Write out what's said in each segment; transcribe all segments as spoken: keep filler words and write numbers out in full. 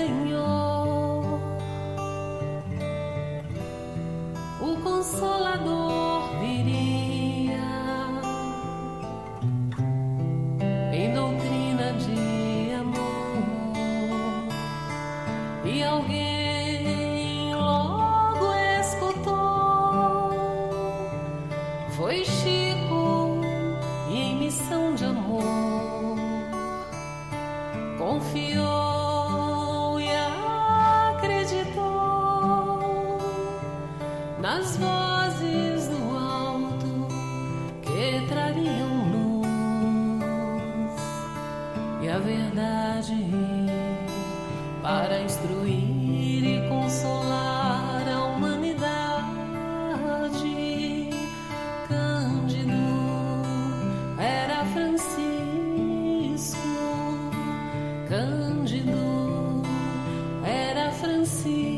Senhor, o Consolador viria em doutrina de amor, e alguém logo escutou. Foi Chico e em missão de amor confiou e acreditou nas vozes do alto que trariam luz e a verdade para instruir e consolar a humanidade. Cândido era Francisco, Cândido era Francisco.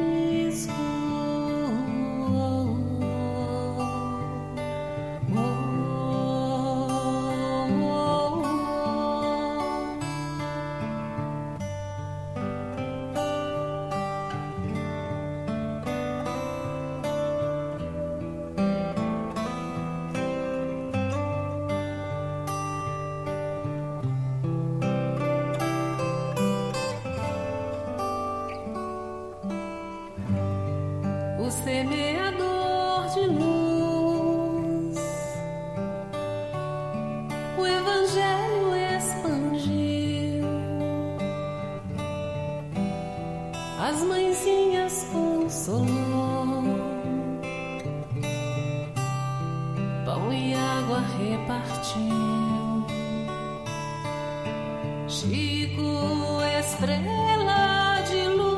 O semeador de luz, o Evangelho expandiu, as mãezinhas consolou, pão e água repartiu. Chico, estrela de luz,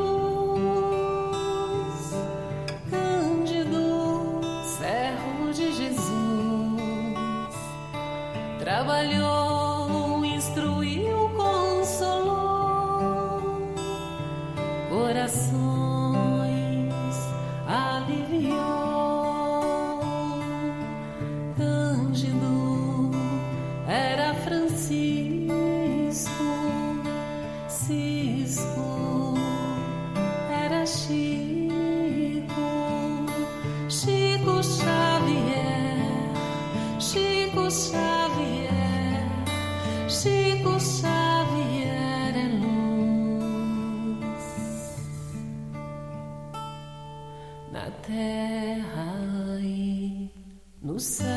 trabalhou, instruiu, consolou, corações aliviou. Cândido era Francisco, Cisco era Chico, Chico Xavier, Chico Xavier, Chico Xavier é luz na terra e no céu.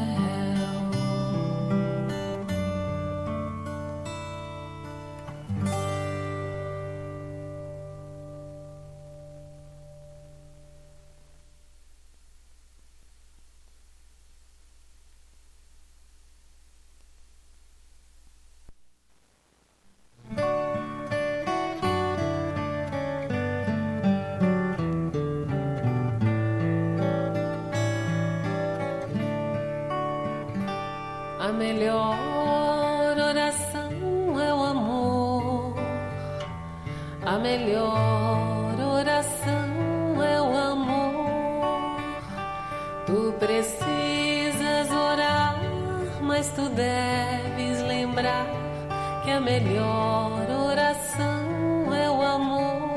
A melhor oração é o amor, a melhor oração é o amor. Tu precisas orar, mas tu deves lembrar que a melhor oração é o amor.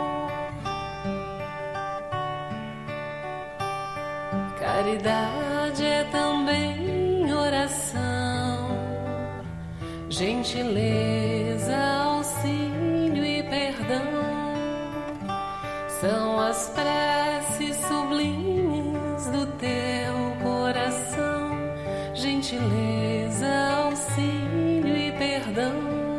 Caridade é também oração, gentileza, auxílio e perdão são as preces sublimes do teu coração. Gentileza, auxílio e perdão.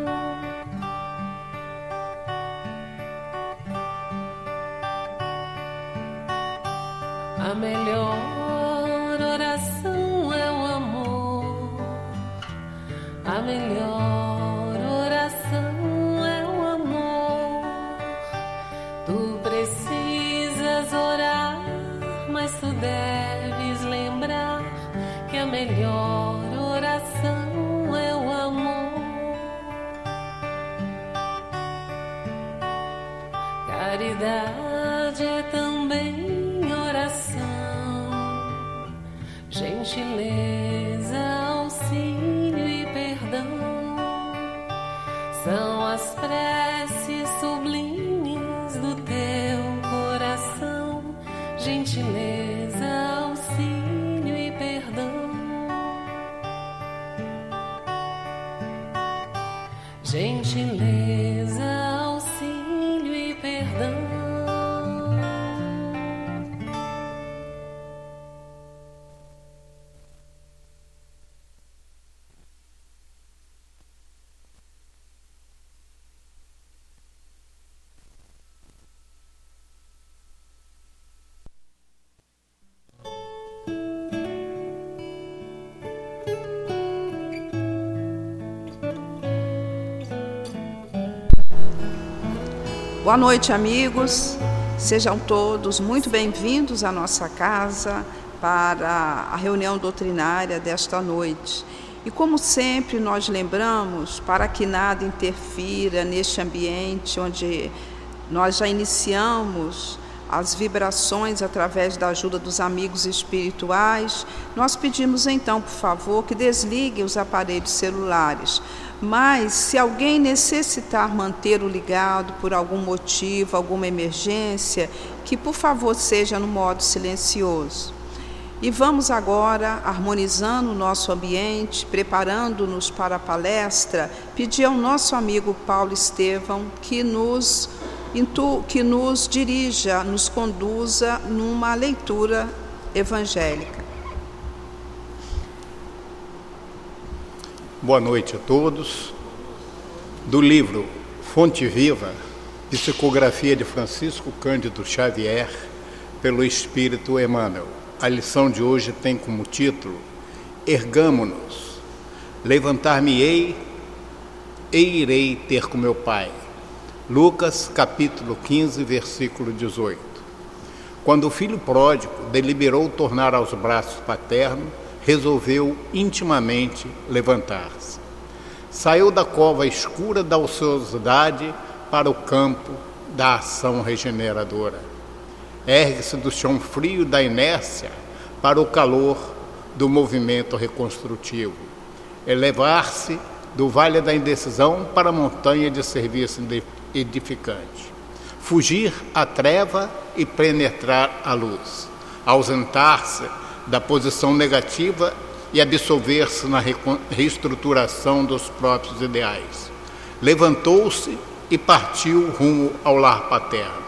A melhor oração é o amor, a melhor oração é o amor. Tu precisas orar, mas tu deves lembrar que a melhor oração é o amor. Caridade é também oração, gentileza, auxílio e perdão são as preces sublimes gentileza, auxílio e perdão. Boa noite, amigos. Sejam todos muito bem-vindos à nossa casa para a reunião doutrinária desta noite. E como sempre nós lembramos, para que nada interfira neste ambiente onde nós já iniciamos as vibrações através da ajuda dos amigos espirituais, nós pedimos então, por favor, que desliguem os aparelhos celulares. Mas, se alguém necessitar manter o ligado por algum motivo, alguma emergência, que por favor seja no modo silencioso. E vamos agora, harmonizando o nosso ambiente, preparando-nos para a palestra, pedir ao nosso amigo Paulo Estevão que nos, que nos dirija, nos conduza numa leitura evangélica. Boa noite a todos. Do livro Fonte Viva, Psicografia de Francisco Cândido Xavier, pelo Espírito Emmanuel. A lição de hoje tem como título: Ergamo-nos, levantar-me-ei e irei ter com meu Pai. Lucas, capítulo quinze, versículo dezoito. Quando o filho pródigo deliberou tornar aos braços paternos, resolveu intimamente levantar-se. Saiu da cova escura da ociosidade para o campo da ação regeneradora. Ergue-se do chão frio da inércia para o calor do movimento reconstrutivo. Elevar-se do vale da indecisão para a montanha de serviço edificante. Fugir à treva e penetrar a luz. Ausentar-se da posição negativa e absolver-se na reestruturação dos próprios ideais. Levantou-se e partiu rumo ao lar paterno.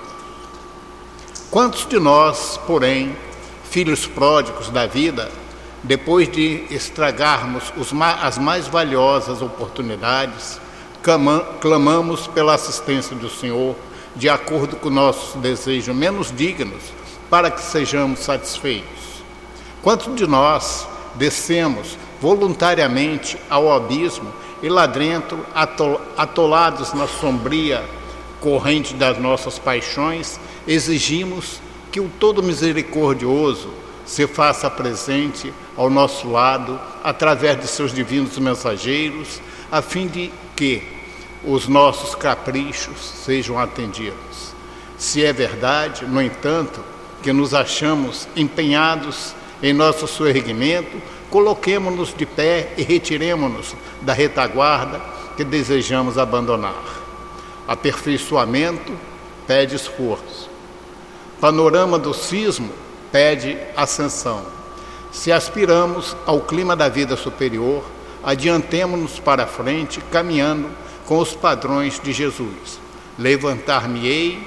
Quantos de nós, porém, filhos pródigos da vida, depois de estragarmos os ma- as mais valiosas oportunidades, clama- clamamos pela assistência do Senhor, de acordo com nossos desejos menos dignos, para que sejamos satisfeitos? Quantos de nós descemos voluntariamente ao abismo e lá dentro, atolados na sombria corrente das nossas paixões, exigimos que o Todo Misericordioso se faça presente ao nosso lado através de seus divinos mensageiros, a fim de que os nossos caprichos sejam atendidos? Se é verdade, no entanto, que nos achamos empenhados em nosso soerguimento, coloquemo-nos de pé e retiremo-nos da retaguarda que desejamos abandonar. Aperfeiçoamento pede esforço. Panorama do cismo pede ascensão. Se aspiramos ao clima da vida superior, adiantemo-nos para a frente, caminhando com os padrões de Jesus. Levantar-me-ei,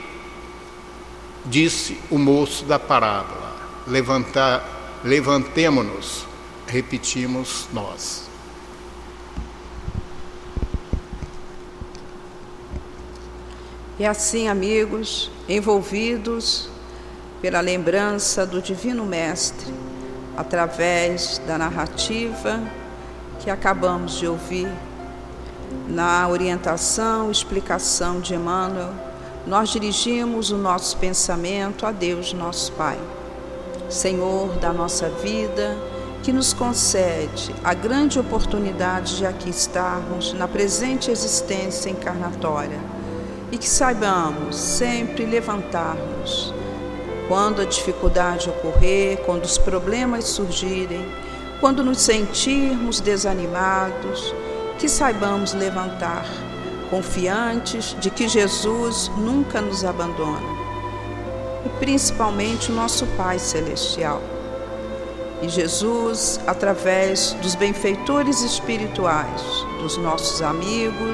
disse o moço da parábola. Levantar Levantemo-nos, repetimos nós. E assim, amigos, envolvidos pela lembrança do Divino Mestre, através da narrativa que acabamos de ouvir, na orientação, explicação de Emmanuel, nós dirigimos o nosso pensamento a Deus, nosso Pai. Senhor da nossa vida, que nos concede a grande oportunidade de aqui estarmos na presente existência encarnatória e que saibamos sempre levantar-nos quando a dificuldade ocorrer, quando os problemas surgirem, quando nos sentirmos desanimados, que saibamos levantar, confiantes de que Jesus nunca nos abandona. E principalmente o nosso Pai Celestial. E Jesus, através dos benfeitores espirituais, dos nossos amigos,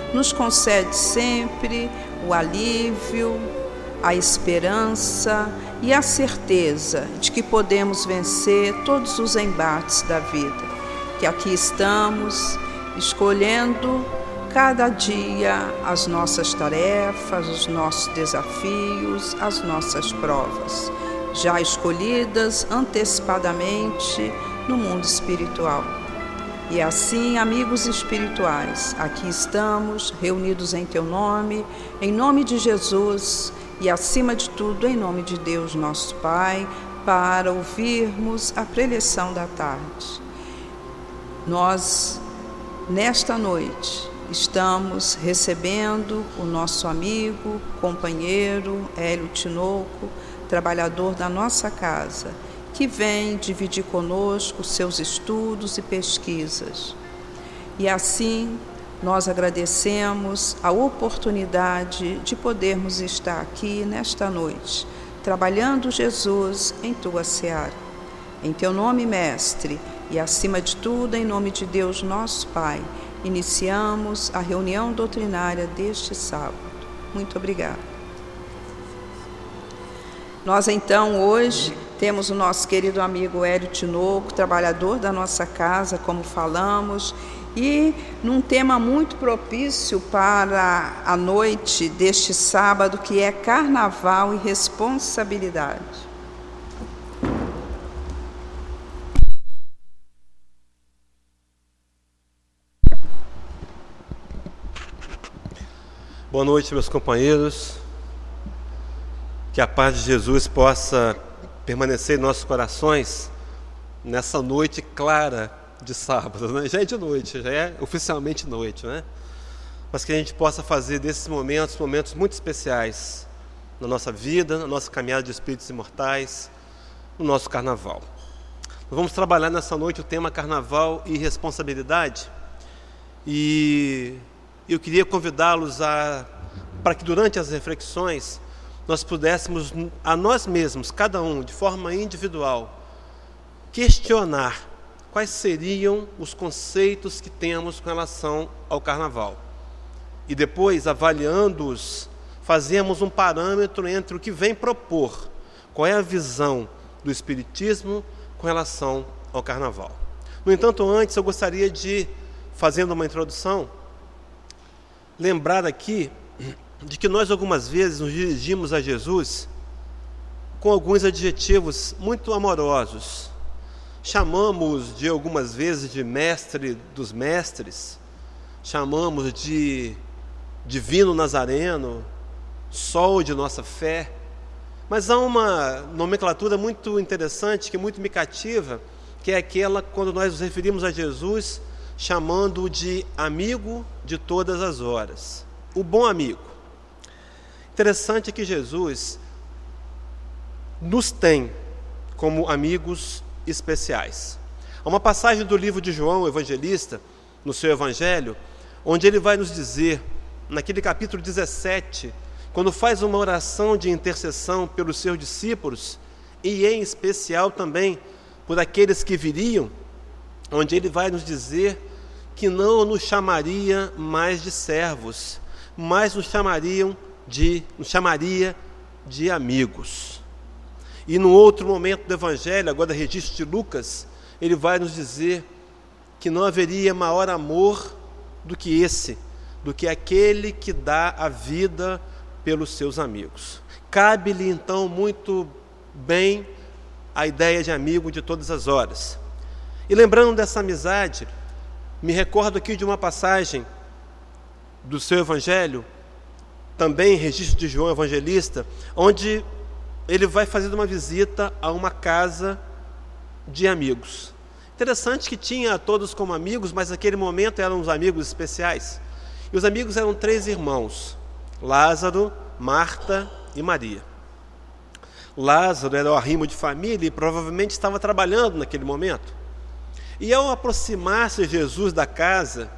nos concede sempre o alívio, a esperança e a certeza de que podemos vencer todos os embates da vida, que aqui estamos escolhendo cada dia as nossas tarefas, os nossos desafios, as nossas provas, já escolhidas antecipadamente no mundo espiritual. E assim, amigos espirituais, aqui estamos reunidos em Teu nome, em nome de Jesus e, acima de tudo, em nome de Deus, nosso Pai, para ouvirmos a preleção da tarde. Nós, nesta noite, estamos recebendo o nosso amigo, companheiro, Hélio Tinoco, trabalhador da nossa casa, que vem dividir conosco seus estudos e pesquisas. E assim, nós agradecemos a oportunidade de podermos estar aqui nesta noite, trabalhando Jesus em Tua seara. Em Teu nome, Mestre, e acima de tudo, em nome de Deus, nosso Pai, iniciamos a reunião doutrinária deste sábado. Muito obrigada. Nós, então, hoje, temos o nosso querido amigo Hélio Tinoco, trabalhador da nossa casa, como falamos, e num tema muito propício para a noite deste sábado, que é Carnaval e Responsabilidade. Boa noite, meus companheiros. Que a paz de Jesus possa permanecer em nossos corações nessa noite clara de sábado, né? Já é de noite, já é oficialmente noite, né? Mas que a gente possa fazer desses momentos, momentos muito especiais na nossa vida, na nossa caminhada de espíritos imortais, no nosso carnaval. Nós vamos trabalhar nessa noite o tema Carnaval e Responsabilidade, e eu queria convidá-los a, para que durante as reflexões nós pudéssemos a nós mesmos, cada um, de forma individual, questionar quais seriam os conceitos que temos com relação ao carnaval. E depois, avaliando-os, fazemos um parâmetro entre o que vem propor, qual é a visão do Espiritismo com relação ao carnaval. No entanto, antes eu gostaria de, fazendo uma introdução, lembrar aqui de que nós algumas vezes nos dirigimos a Jesus com alguns adjetivos muito amorosos. Chamamos de algumas vezes de mestre dos mestres, chamamos de divino nazareno, sol de nossa fé, mas há uma nomenclatura muito interessante, que é muito me cativa, que é aquela quando nós nos referimos a Jesus chamando-o de amigo de todas as horas, o bom amigo. Interessante que Jesus nos tem como amigos especiais. Há uma passagem do livro de João, o evangelista, no seu evangelho, onde ele vai nos dizer, naquele capítulo dezessete, quando faz uma oração de intercessão pelos seus discípulos, e em especial também por aqueles que viriam, onde ele vai nos dizer que não nos chamaria mais de servos, mas nos chamariam de, nos chamaria de amigos. E no outro momento do Evangelho, agora registro de Lucas, ele vai nos dizer que não haveria maior amor do que esse, do que aquele que dá a vida pelos seus amigos. Cabe-lhe então muito bem a ideia de amigo de todas as horas. E lembrando dessa amizade, me recordo aqui de uma passagem do seu Evangelho, também registro de João Evangelista, onde ele vai fazendo uma visita a uma casa de amigos. Interessante que tinha a todos como amigos, mas naquele momento eram os amigos especiais. E os amigos eram três irmãos, Lázaro, Marta e Maria. Lázaro era o arrimo de família e provavelmente estava trabalhando naquele momento. E ao aproximar-se de Jesus da casa,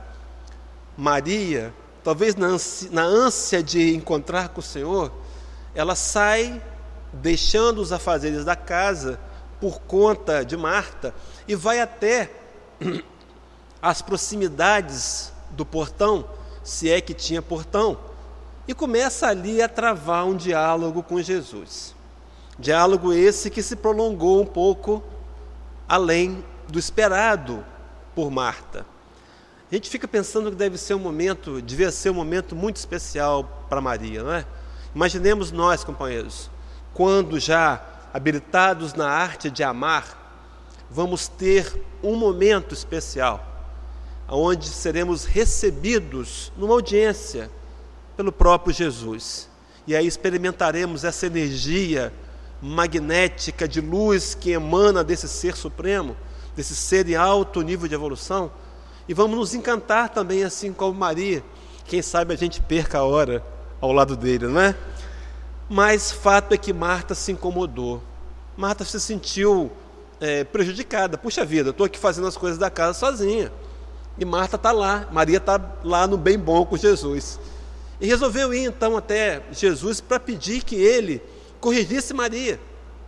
Maria, talvez na ânsia, na ânsia de encontrar com o Senhor, ela sai deixando os afazeres da casa por conta de Marta e vai até as proximidades do portão, se é que tinha portão, e começa ali a travar um diálogo com Jesus. Diálogo esse que se prolongou um pouco além do esperado por Marta. A gente fica pensando que deve ser um momento, devia ser um momento muito especial para Maria, não é? Imaginemos nós, companheiros, quando já habilitados na arte de amar, vamos ter um momento especial, onde seremos recebidos numa audiência pelo próprio Jesus. E aí experimentaremos essa energia magnética de luz que emana desse ser supremo, desse ser em alto nível de evolução, e vamos nos encantar também, assim como Maria. Quem sabe a gente perca a hora ao lado dele, não é? Mas fato é que Marta se incomodou. Marta se sentiu é, prejudicada. Puxa vida, eu estou aqui fazendo as coisas da casa sozinha. E Marta está lá, Maria está lá no bem bom com Jesus. E resolveu ir então até Jesus para pedir que ele corrigisse Maria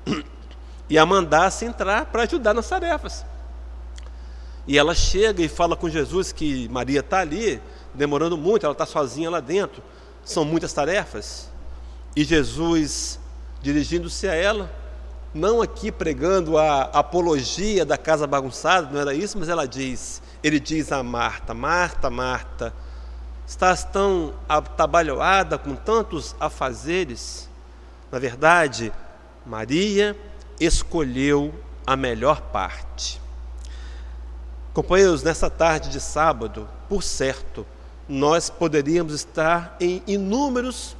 e a mandasse entrar para ajudar nas tarefas. E ela chega e fala com Jesus que Maria está ali, demorando muito, ela está sozinha lá dentro, são muitas tarefas. E Jesus, dirigindo-se a ela, não aqui pregando a apologia da casa bagunçada, não era isso, mas ela diz, ele diz a Marta: Marta, Marta, estás tão atabalhoada com tantos afazeres? Na verdade, Maria escolheu a melhor parte. Companheiros, nessa tarde de sábado, por certo, nós poderíamos estar em inúmeros,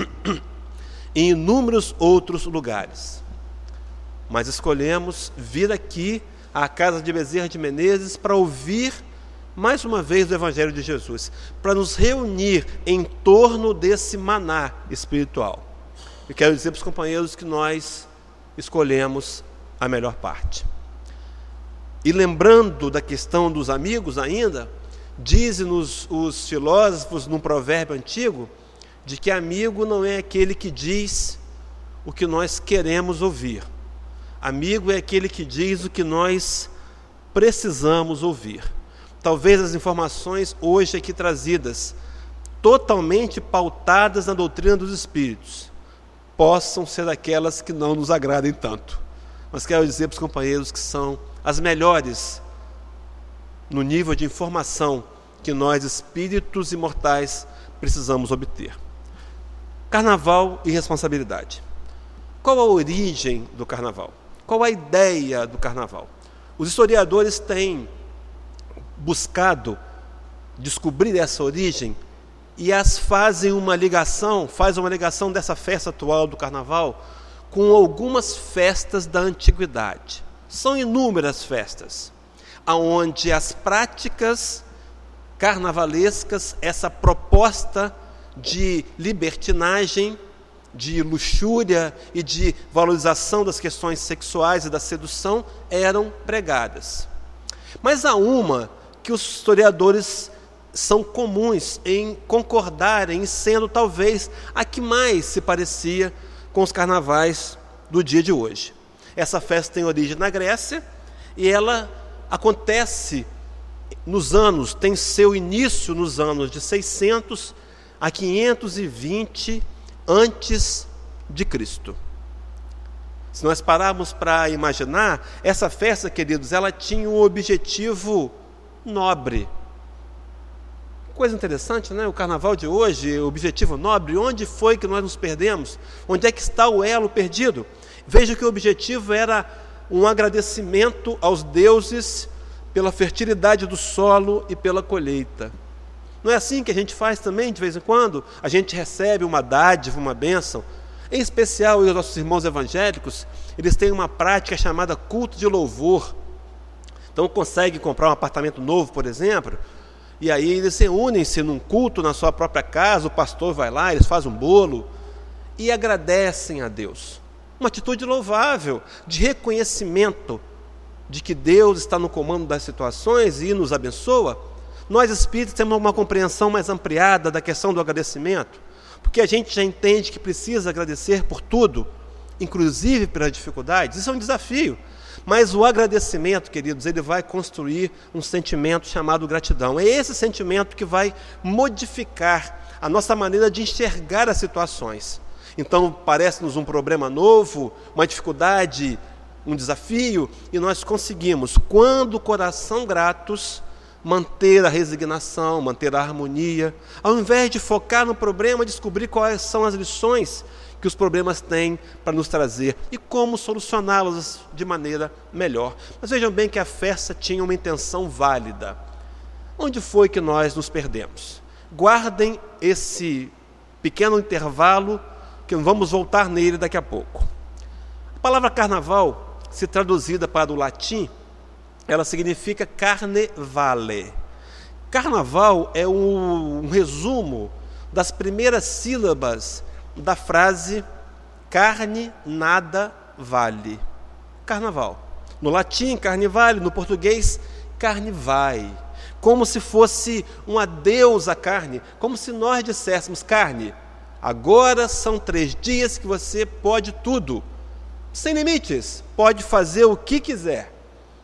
em inúmeros outros lugares, mas escolhemos vir aqui à casa de Bezerra de Menezes para ouvir mais uma vez o Evangelho de Jesus, para nos reunir em torno desse maná espiritual. Eu quero dizer para os companheiros que nós escolhemos a melhor parte. E lembrando da questão dos amigos ainda, dizem-nos os filósofos num provérbio antigo, de que amigo não é aquele que diz o que nós queremos ouvir. Amigo é aquele que diz o que nós precisamos ouvir. Talvez as informações hoje aqui trazidas, totalmente pautadas na doutrina dos espíritos, possam ser aquelas que não nos agradem tanto. Mas quero dizer para os companheiros que são as melhores no nível de informação que nós, espíritos imortais, precisamos obter. Carnaval e responsabilidade. Qual a origem do carnaval? Qual a ideia do carnaval? Os historiadores têm buscado descobrir essa origem e as fazem uma ligação, faz uma ligação dessa festa atual do carnaval com algumas festas da antiguidade. São inúmeras festas, onde as práticas carnavalescas, essa proposta de libertinagem, de luxúria e de valorização das questões sexuais e da sedução eram pregadas. Mas há uma que os historiadores são comuns em concordarem, sendo talvez a que mais se parecia com os carnavais do dia de hoje. Essa festa tem origem na Grécia e ela acontece nos anos, tem seu início nos anos de seiscentos a quinhentos e vinte antes de Cristo. Se nós pararmos para imaginar, essa festa, queridos, ela tinha um objetivo nobre. Coisa interessante, né? O carnaval de hoje, o objetivo nobre, onde foi que nós nos perdemos? Onde é que está o elo perdido? Veja que o objetivo era um agradecimento aos deuses pela fertilidade do solo e pela colheita. Não é assim que a gente faz também, de vez em quando? A gente recebe uma dádiva, uma bênção. Em especial, os nossos irmãos evangélicos, eles têm uma prática chamada culto de louvor. Então, conseguem comprar um apartamento novo, por exemplo, e aí eles se unem-se num culto na sua própria casa, o pastor vai lá, eles fazem um bolo e agradecem a Deus. Uma atitude louvável, de reconhecimento de que Deus está no comando das situações e nos abençoa. Nós espíritos temos uma compreensão mais ampliada da questão do agradecimento, porque a gente já entende que precisa agradecer por tudo, inclusive pelas dificuldades. Isso é um desafio. Mas o agradecimento, queridos, ele vai construir um sentimento chamado gratidão. É esse sentimento que vai modificar a nossa maneira de enxergar as situações. Então, parece-nos um problema novo, uma dificuldade, um desafio, e nós conseguimos, quando coração gratos, manter a resignação, manter a harmonia, ao invés de focar no problema, descobrir quais são as lições que os problemas têm para nos trazer e como solucioná-los de maneira melhor. Mas vejam bem que a festa tinha uma intenção válida. Onde foi que nós nos perdemos? Guardem esse pequeno intervalo, que vamos voltar nele daqui a pouco. A palavra carnaval, se traduzida para o latim, ela significa carnevale. Carnaval é um, um resumo das primeiras sílabas da frase carne nada vale. Carnaval. No latim, carnivale, no português, carne vai. Como se fosse um adeus à carne, como se nós disséssemos: carne, agora são três dias que você pode tudo, sem limites, pode fazer o que quiser.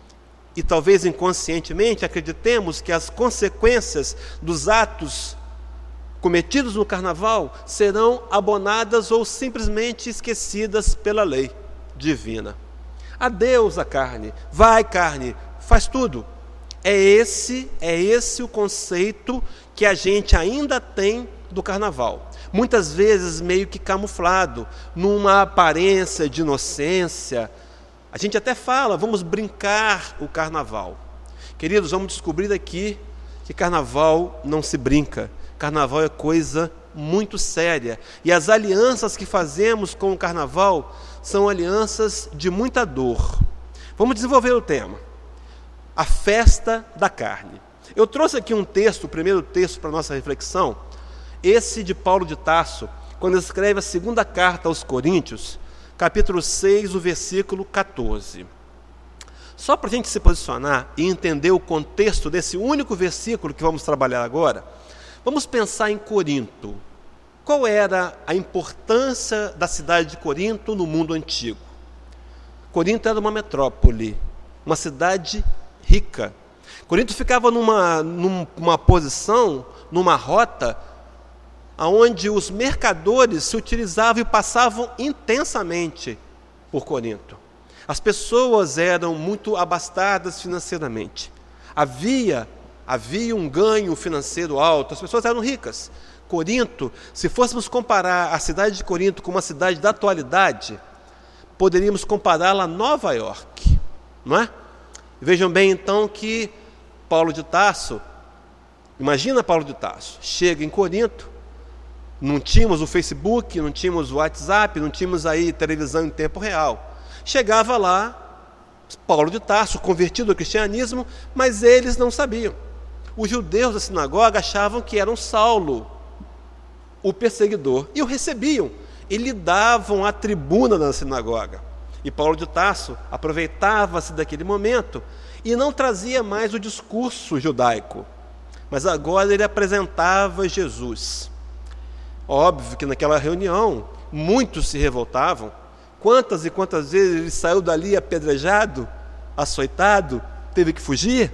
E talvez inconscientemente acreditemos que as consequências dos atos cometidos no carnaval serão abonadas ou simplesmente esquecidas pela lei divina. Adeus à carne, vai carne, faz tudo. É esse, é esse o conceito que a gente ainda tem do carnaval. Muitas vezes meio que camuflado, numa aparência de inocência. A gente até fala, vamos brincar o carnaval. Queridos, vamos descobrir aqui que carnaval não se brinca. Carnaval é coisa muito séria. E as alianças que fazemos com o carnaval são alianças de muita dor. Vamos desenvolver o tema. A festa da carne. Eu trouxe aqui um texto, o primeiro texto para a nossa reflexão, esse de Paulo de Tarso, quando escreve a segunda carta aos Coríntios, capítulo seis, o versículo catorze. Só para a gente se posicionar e entender o contexto desse único versículo que vamos trabalhar agora, vamos pensar em Corinto. Qual era a importância da cidade de Corinto no mundo antigo? Corinto era uma metrópole, uma cidade rica. Corinto ficava numa, numa posição, numa rota, onde os mercadores se utilizavam e passavam intensamente por Corinto. As pessoas eram muito abastadas financeiramente. Havia, havia um ganho financeiro alto, as pessoas eram ricas. Corinto, se fôssemos comparar a cidade de Corinto com uma cidade da atualidade, poderíamos compará-la a Nova York, não é? Vejam bem então que Paulo de Tarso, imagina Paulo de Tarso, chega em Corinto, não tínhamos o Facebook, não tínhamos o WhatsApp, não tínhamos aí televisão em tempo real. Chegava lá, Paulo de Tarso, convertido ao cristianismo, mas eles não sabiam. Os judeus da sinagoga achavam que eram Saulo, o perseguidor, e o recebiam, e lhe davam a tribuna na sinagoga. E Paulo de Tarso aproveitava-se daquele momento e não trazia mais o discurso judaico, mas agora ele apresentava Jesus. Óbvio que naquela reunião muitos se revoltavam. Quantas e quantas vezes ele saiu dali apedrejado, açoitado, teve que fugir?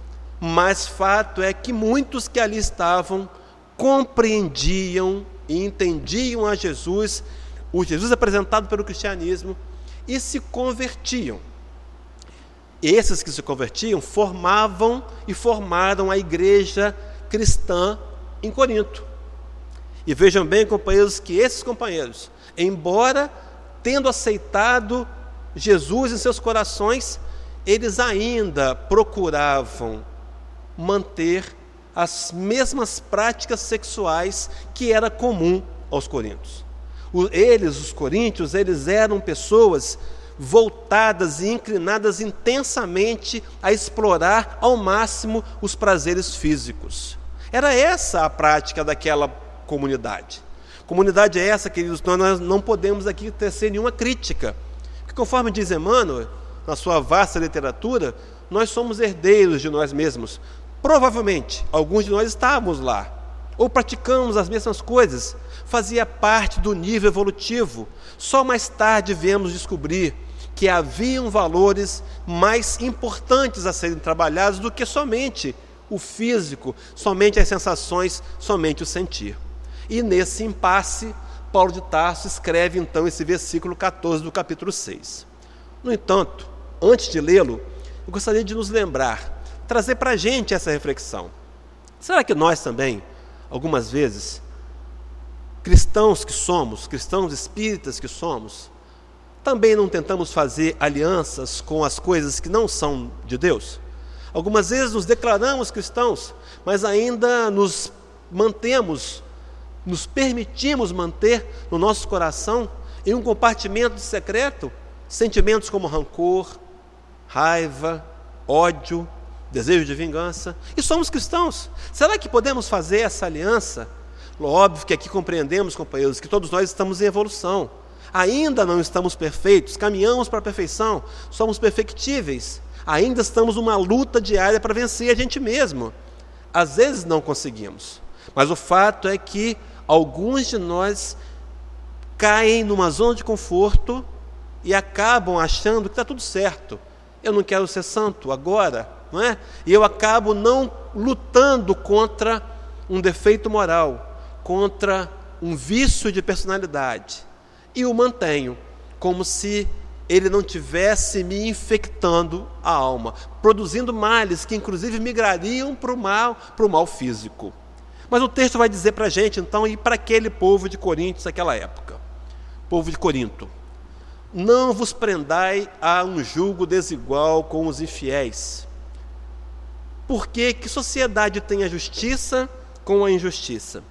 Mas fato é que muitos que ali estavam compreendiam e entendiam a Jesus, o Jesus apresentado pelo cristianismo, e se convertiam. Esses que se convertiam formavam e formaram a igreja cristã em Corinto. E vejam bem, companheiros, que esses companheiros, embora tendo aceitado Jesus em seus corações, eles ainda procuravam manter as mesmas práticas sexuais que era comum aos coríntios. Eles, os coríntios, eles eram pessoas voltadas e inclinadas intensamente a explorar ao máximo os prazeres físicos. Era essa a prática daquela comunidade. Comunidade é essa, queridos, nós não podemos aqui tecer nenhuma crítica. Porque conforme diz Emmanuel, na sua vasta literatura, nós somos herdeiros de nós mesmos. Provavelmente, alguns de nós estávamos lá, ou praticamos as mesmas coisas, fazia parte do nível evolutivo. Só mais tarde viemos descobrir que haviam valores mais importantes a serem trabalhados do que somente o físico, somente as sensações, somente o sentir. E nesse impasse, Paulo de Tarso escreve então esse versículo catorze do capítulo seis. No entanto, antes de lê-lo, eu gostaria de nos lembrar, trazer para a gente essa reflexão. Será que nós também, algumas vezes, cristãos que somos, cristãos espíritas que somos, também não tentamos fazer alianças com as coisas que não são de Deus? Algumas vezes nos declaramos cristãos, mas ainda nos mantemos, nos permitimos manter no nosso coração, em um compartimento secreto, sentimentos como rancor, raiva, ódio, desejo de vingança. E somos cristãos. Será que podemos fazer essa aliança? Óbvio que aqui compreendemos, companheiros, que todos nós estamos em evolução. Ainda não estamos perfeitos, caminhamos para a perfeição, somos perfectíveis. Ainda estamos numa luta diária para vencer a gente mesmo. Às vezes não conseguimos, mas o fato é que alguns de nós caem numa zona de conforto e acabam achando que está tudo certo. Eu não quero ser santo agora, não é? E eu acabo não lutando contra um defeito moral, contra um vício de personalidade, e o mantenho como se ele não tivesse me infectando a alma, produzindo males que inclusive migrariam para o mal, para o mal físico. Mas o texto vai dizer para a gente então, e para aquele povo de Corinto naquela época, povo de Corinto: não vos prendai a um julgo desigual com os infiéis. Porque que sociedade tem a justiça com a injustiça?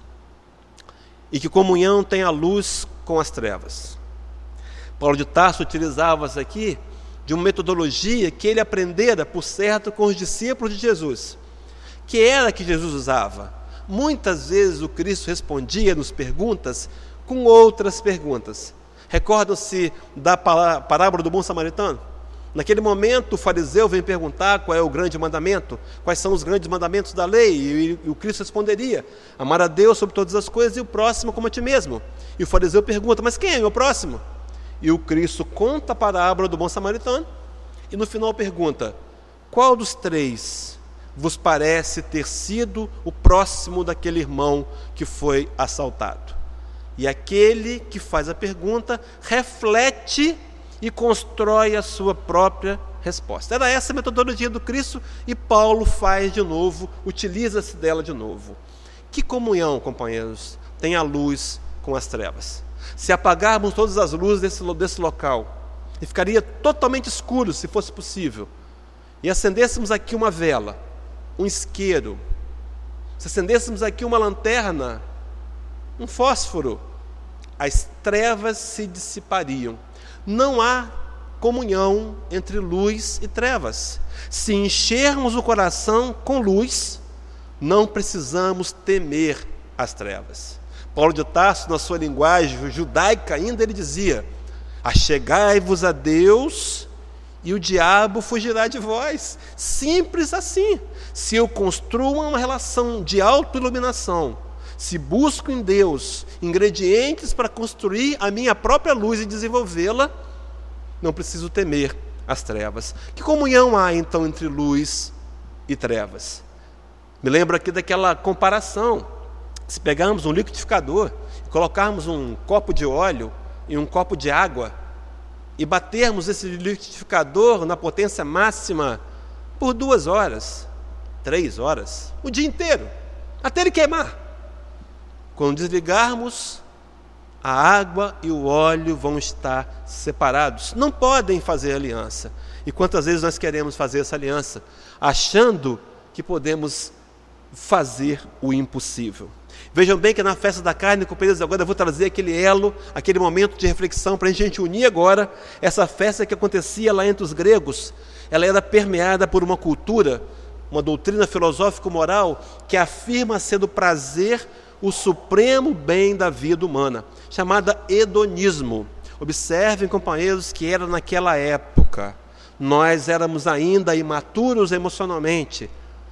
E que comunhão tem a luz com as trevas? Paulo de Tarso utilizava aqui de uma metodologia que ele aprendera, por certo, com os discípulos de Jesus, que era a que Jesus usava. Muitas vezes o Cristo respondia nos perguntas com outras perguntas. Recordam-se da parábola do bom samaritano? Naquele momento o fariseu vem perguntar qual é o grande mandamento, quais são os grandes mandamentos da lei, e o Cristo responderia: amar a Deus sobre todas as coisas e o próximo como a ti mesmo. E o fariseu pergunta: mas quem é meu próximo? E o Cristo conta a parábola do bom samaritano, e no final pergunta: qual dos três vos parece ter sido o próximo daquele irmão que foi assaltado? E aquele que faz a pergunta reflete e constrói a sua própria resposta. Era essa a metodologia do Cristo, e Paulo faz de novo, utiliza-se dela de novo. Que comunhão, companheiros, tem a luz com as trevas? Se apagarmos todas as luzes desse, desse local, e ficaria totalmente escuro, se fosse possível, e acendêssemos aqui uma vela, um isqueiro, se acendêssemos aqui uma lanterna, um fósforo, as trevas se dissipariam. Não há comunhão entre luz e trevas. Se enchermos o coração com luz, não precisamos temer as trevas. Paulo de Tarso, na sua linguagem judaica ainda, ele dizia: achegai-vos a Deus e o diabo fugirá de vós. Simples assim. Se eu construo uma relação de autoiluminação, se busco em Deus ingredientes para construir a minha própria luz e desenvolvê-la, não preciso temer as trevas. Que comunhão há então entre luz e trevas? Me lembro aqui daquela comparação: se pegarmos um liquidificador e colocarmos um copo de óleo e um copo de água e batermos esse liquidificador na potência máxima por duas horas, três horas, o dia inteiro, até ele queimar. Quando desligarmos, a água e o óleo vão estar separados, não podem fazer aliança. E quantas vezes nós queremos fazer essa aliança, achando que podemos fazer o impossível? Vejam bem que na festa da carne, companheiros, agora eu vou trazer aquele elo, aquele momento de reflexão para a gente unir agora essa festa que acontecia lá entre os gregos. Ela era permeada por uma cultura, uma doutrina filosófico-moral que afirma ser do prazer o supremo bem da vida humana, chamada hedonismo. Observem, companheiros, que era naquela época. Nós éramos ainda imaturos emocionalmente,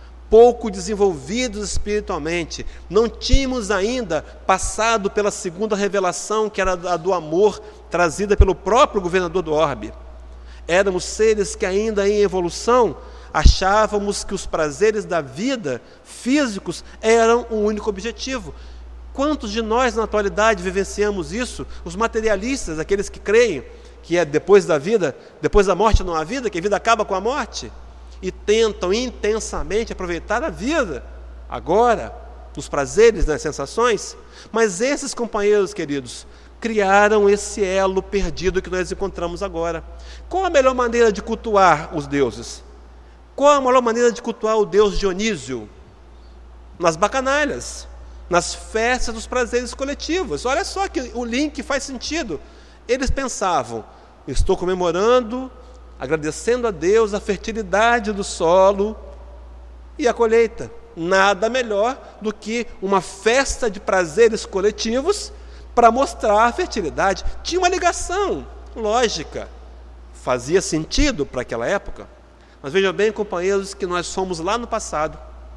pouco desenvolvidos espiritualmente, não tínhamos ainda passado pela segunda revelação, que era a do amor, trazida pelo próprio governador do orbe. éramos seres que ainda em evolução achávamos que os prazeres da vida físicos eram o único objetivo. Quantos de nós na atualidade vivenciamos isso? Os materialistas, aqueles que creem que é depois da vida, depois da morte não há vida, que a vida acaba com a morte, e tentam intensamente aproveitar a vida agora, nos prazeres, nas sensações. Mas esses companheiros queridos criaram esse elo perdido que nós encontramos agora. Qual a melhor maneira de cultuar os deuses? Qual a melhor maneira de cultuar o deus Dionísio? Nas bacanalhas, nas festas dos prazeres coletivos. Olha só que o link faz sentido. Eles pensavam: estou comemorando, agradecendo a Deus a fertilidade do solo e a colheita. Nada melhor do que uma festa de prazeres coletivos para mostrar a fertilidade. Tinha uma ligação lógica, fazia sentido para aquela época. Mas vejam bem, companheiros, que nós fomos lá no passado,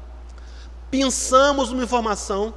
pensamos numa informação,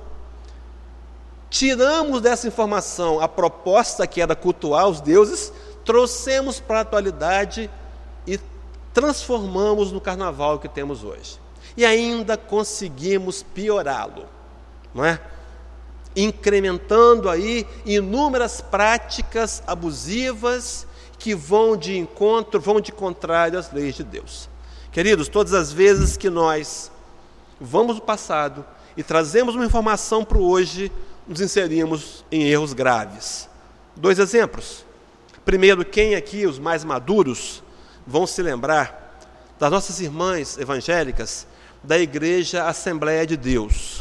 tiramos dessa informação a proposta que era cultuar os deuses, trouxemos para a atualidade e transformamos no carnaval que temos hoje. E ainda conseguimos piorá-lo, não é? Incrementando aí inúmeras práticas abusivas que vão de encontro, vão de contrário às leis de Deus. Queridos, todas as vezes que nós vamos no passado e trazemos uma informação para o hoje, nos inserimos em erros graves. Dois exemplos. Primeiro, quem aqui, os mais maduros, vão se lembrar das nossas irmãs evangélicas da Igreja Assembleia de Deus,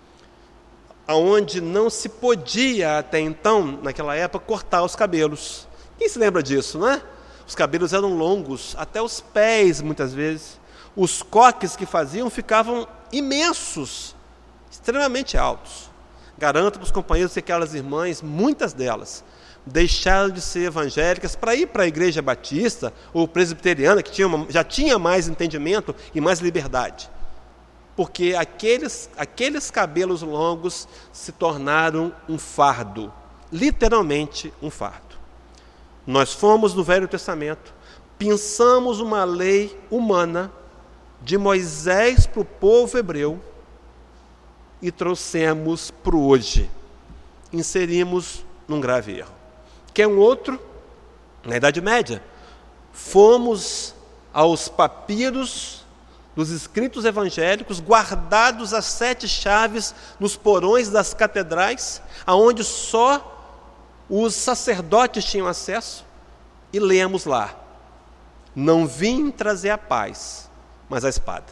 onde não se podia até então, naquela época, cortar os cabelos. Quem se lembra disso, não é? Os cabelos eram longos, até os pés muitas vezes. Os coques que faziam ficavam imensos, extremamente altos. Garanto para os companheiros que aquelas irmãs, muitas delas, deixaram de ser evangélicas para ir para a igreja batista ou presbiteriana, que tinha uma, já tinha mais entendimento e mais liberdade. Porque aqueles, aqueles cabelos longos se tornaram um fardo, literalmente um fardo. Nós fomos no Velho Testamento, pensamos uma lei humana de Moisés para o povo hebreu e trouxemos para o hoje. Inserimos num grave erro. Quer um outro? Na Idade Média, fomos aos papiros dos escritos evangélicos, guardados as sete chaves nos porões das catedrais, aonde só os sacerdotes tinham acesso, e lemos lá: não vim trazer a paz, mas a espada.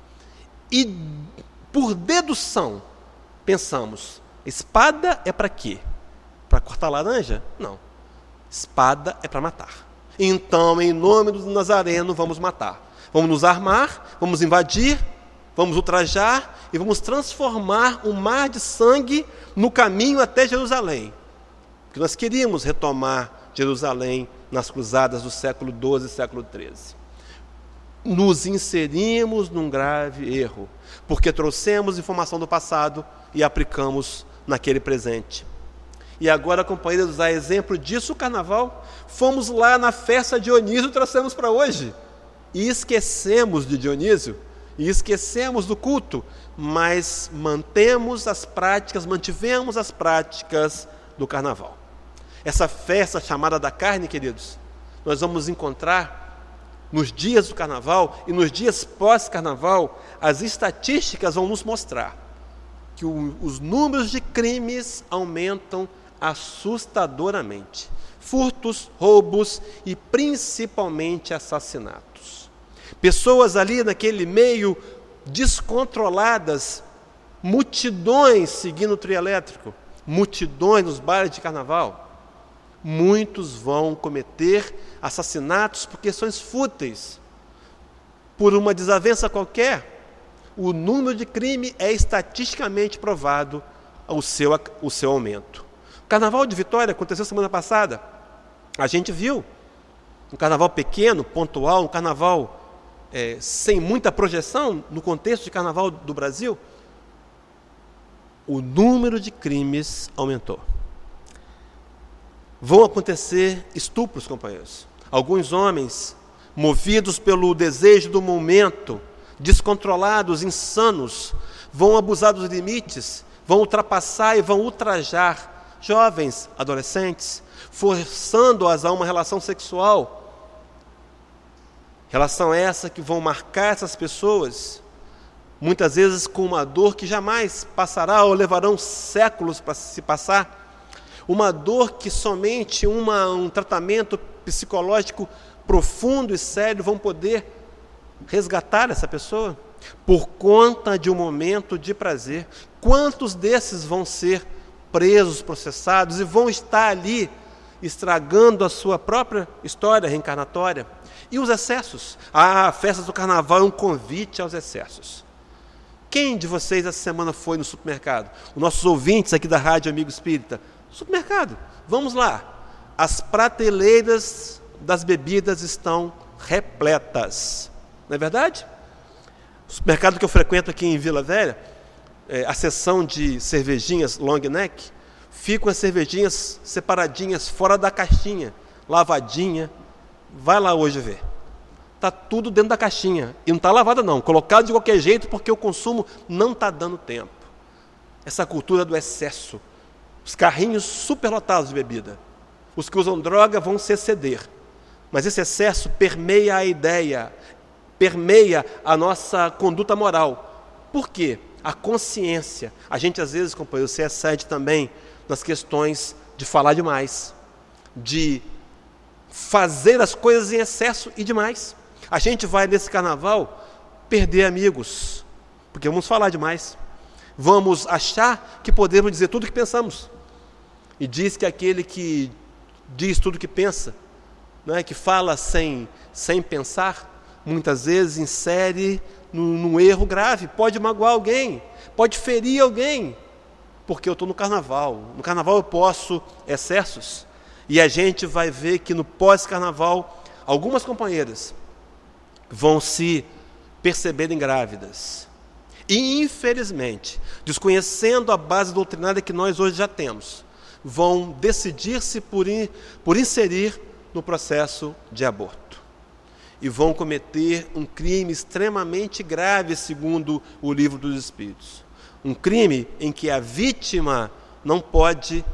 E por dedução pensamos: espada é para quê? Para cortar laranja? Não. Espada é para matar. Então, em nome do Nazareno, vamos matar. Vamos nos armar, vamos invadir, vamos ultrajar e vamos transformar um mar de sangue no caminho até Jerusalém. Porque nós queríamos retomar Jerusalém nas cruzadas do século doze e século treze. Nos inserimos num grave erro, porque trouxemos informação do passado e aplicamos naquele presente. E agora, companheiros, a exemplo disso, o carnaval, fomos lá na festa de Dionísio e trouxemos para hoje. E esquecemos de Dionísio, e esquecemos do culto, mas mantemos as práticas, mantivemos as práticas do carnaval. Essa festa chamada da carne, queridos, nós vamos encontrar nos dias do carnaval e nos dias pós-carnaval. As estatísticas vão nos mostrar que o, os números de crimes aumentam assustadoramente. Furtos, roubos e principalmente assassinatos. Pessoas ali naquele meio descontroladas, multidões seguindo o trio elétrico, multidões nos bailes de carnaval. Muitos vão cometer assassinatos por questões fúteis, por uma desavença qualquer. O número de crime é estatisticamente provado o seu, o seu aumento. O Carnaval de Vitória aconteceu semana passada. A gente viu um carnaval pequeno, pontual, um carnaval é, sem muita projeção no contexto de carnaval do Brasil. O número de crimes aumentou. Vão acontecer estupros, companheiros. Alguns homens, movidos pelo desejo do momento, descontrolados, insanos, vão abusar dos limites, vão ultrapassar e vão ultrajar jovens, adolescentes, forçando-as a uma relação sexual. Relação essa que vão marcar essas pessoas, muitas vezes com uma dor que jamais passará ou levarão séculos para se passar. Uma dor que somente uma, um tratamento psicológico profundo e sério vão poder resgatar essa pessoa por conta de um momento de prazer. Quantos desses vão ser presos, processados e vão estar ali estragando a sua própria história reencarnatória? E os excessos? Ah, a festa do carnaval é um convite aos excessos. Quem de vocês essa semana foi no supermercado? Os nossos ouvintes aqui da Rádio Amigo Espírita. Supermercado, vamos lá. As prateleiras das bebidas estão repletas. Não é verdade? O supermercado que eu frequento aqui em Vila Velha, é, a seção de cervejinhas long neck, ficam as cervejinhas separadinhas, fora da caixinha, lavadinha. Vai lá hoje ver. Está tudo dentro da caixinha. E não está lavada não, colocado de qualquer jeito, porque o consumo não está dando tempo. Essa cultura do excesso. Os carrinhos superlotados de bebida. Os que usam droga vão se exceder. Mas esse excesso permeia a ideia, permeia a nossa conduta moral. Por quê? A consciência. A gente às vezes, companheiro, se excede também nas questões de falar demais, de fazer as coisas em excesso e demais. A gente vai nesse carnaval perder amigos, porque vamos falar demais. Vamos achar que podemos dizer tudo o que pensamos. E diz que aquele que diz tudo o que pensa, né, que fala sem, sem pensar, muitas vezes insere num, num erro grave, pode magoar alguém, pode ferir alguém, porque eu estou no carnaval. No carnaval eu posso excessos. E a gente vai ver que no pós-carnaval, algumas companheiras vão se perceberem grávidas. E, infelizmente, desconhecendo a base doutrinária que nós hoje já temos, vão decidir-se por, in, por inserir no processo de aborto. E vão cometer um crime extremamente grave, segundo o Livro dos Espíritos. Um crime em que a vítima não pode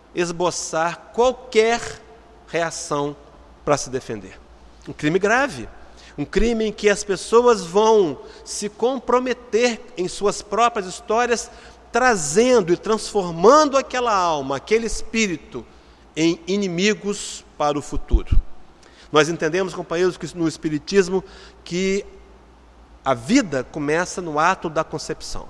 esboçar qualquer reação para se defender. Um crime grave. Um crime em que as pessoas vão se comprometer em suas próprias histórias, trazendo e transformando aquela alma, aquele espírito, em inimigos para o futuro. Nós entendemos, companheiros, que no Espiritismo, que a vida começa no ato da concepção.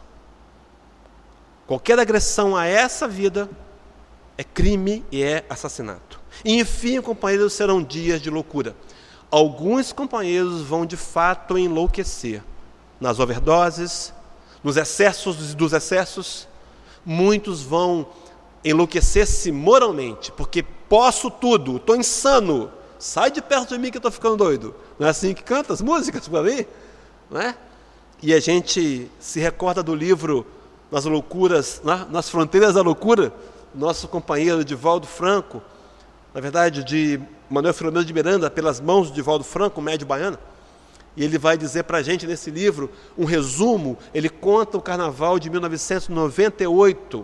Qualquer agressão a essa vida é crime e é assassinato. E, enfim, companheiros, serão dias de loucura. Alguns companheiros vão de fato enlouquecer nas overdoses, nos excessos dos excessos. Muitos vão enlouquecer-se moralmente, porque posso tudo, estou insano, sai de perto de mim que eu estou ficando doido. Não é assim que canta as músicas por aí? Não é? E a gente se recorda do livro Nas Loucuras, nas Fronteiras da Loucura, nosso companheiro Divaldo Franco, na verdade de Manuel Filomeno de Miranda, pelas mãos de Divaldo Franco, médio baiano. E ele vai dizer para a gente nesse livro um resumo. Ele conta o carnaval de mil novecentos e noventa e oito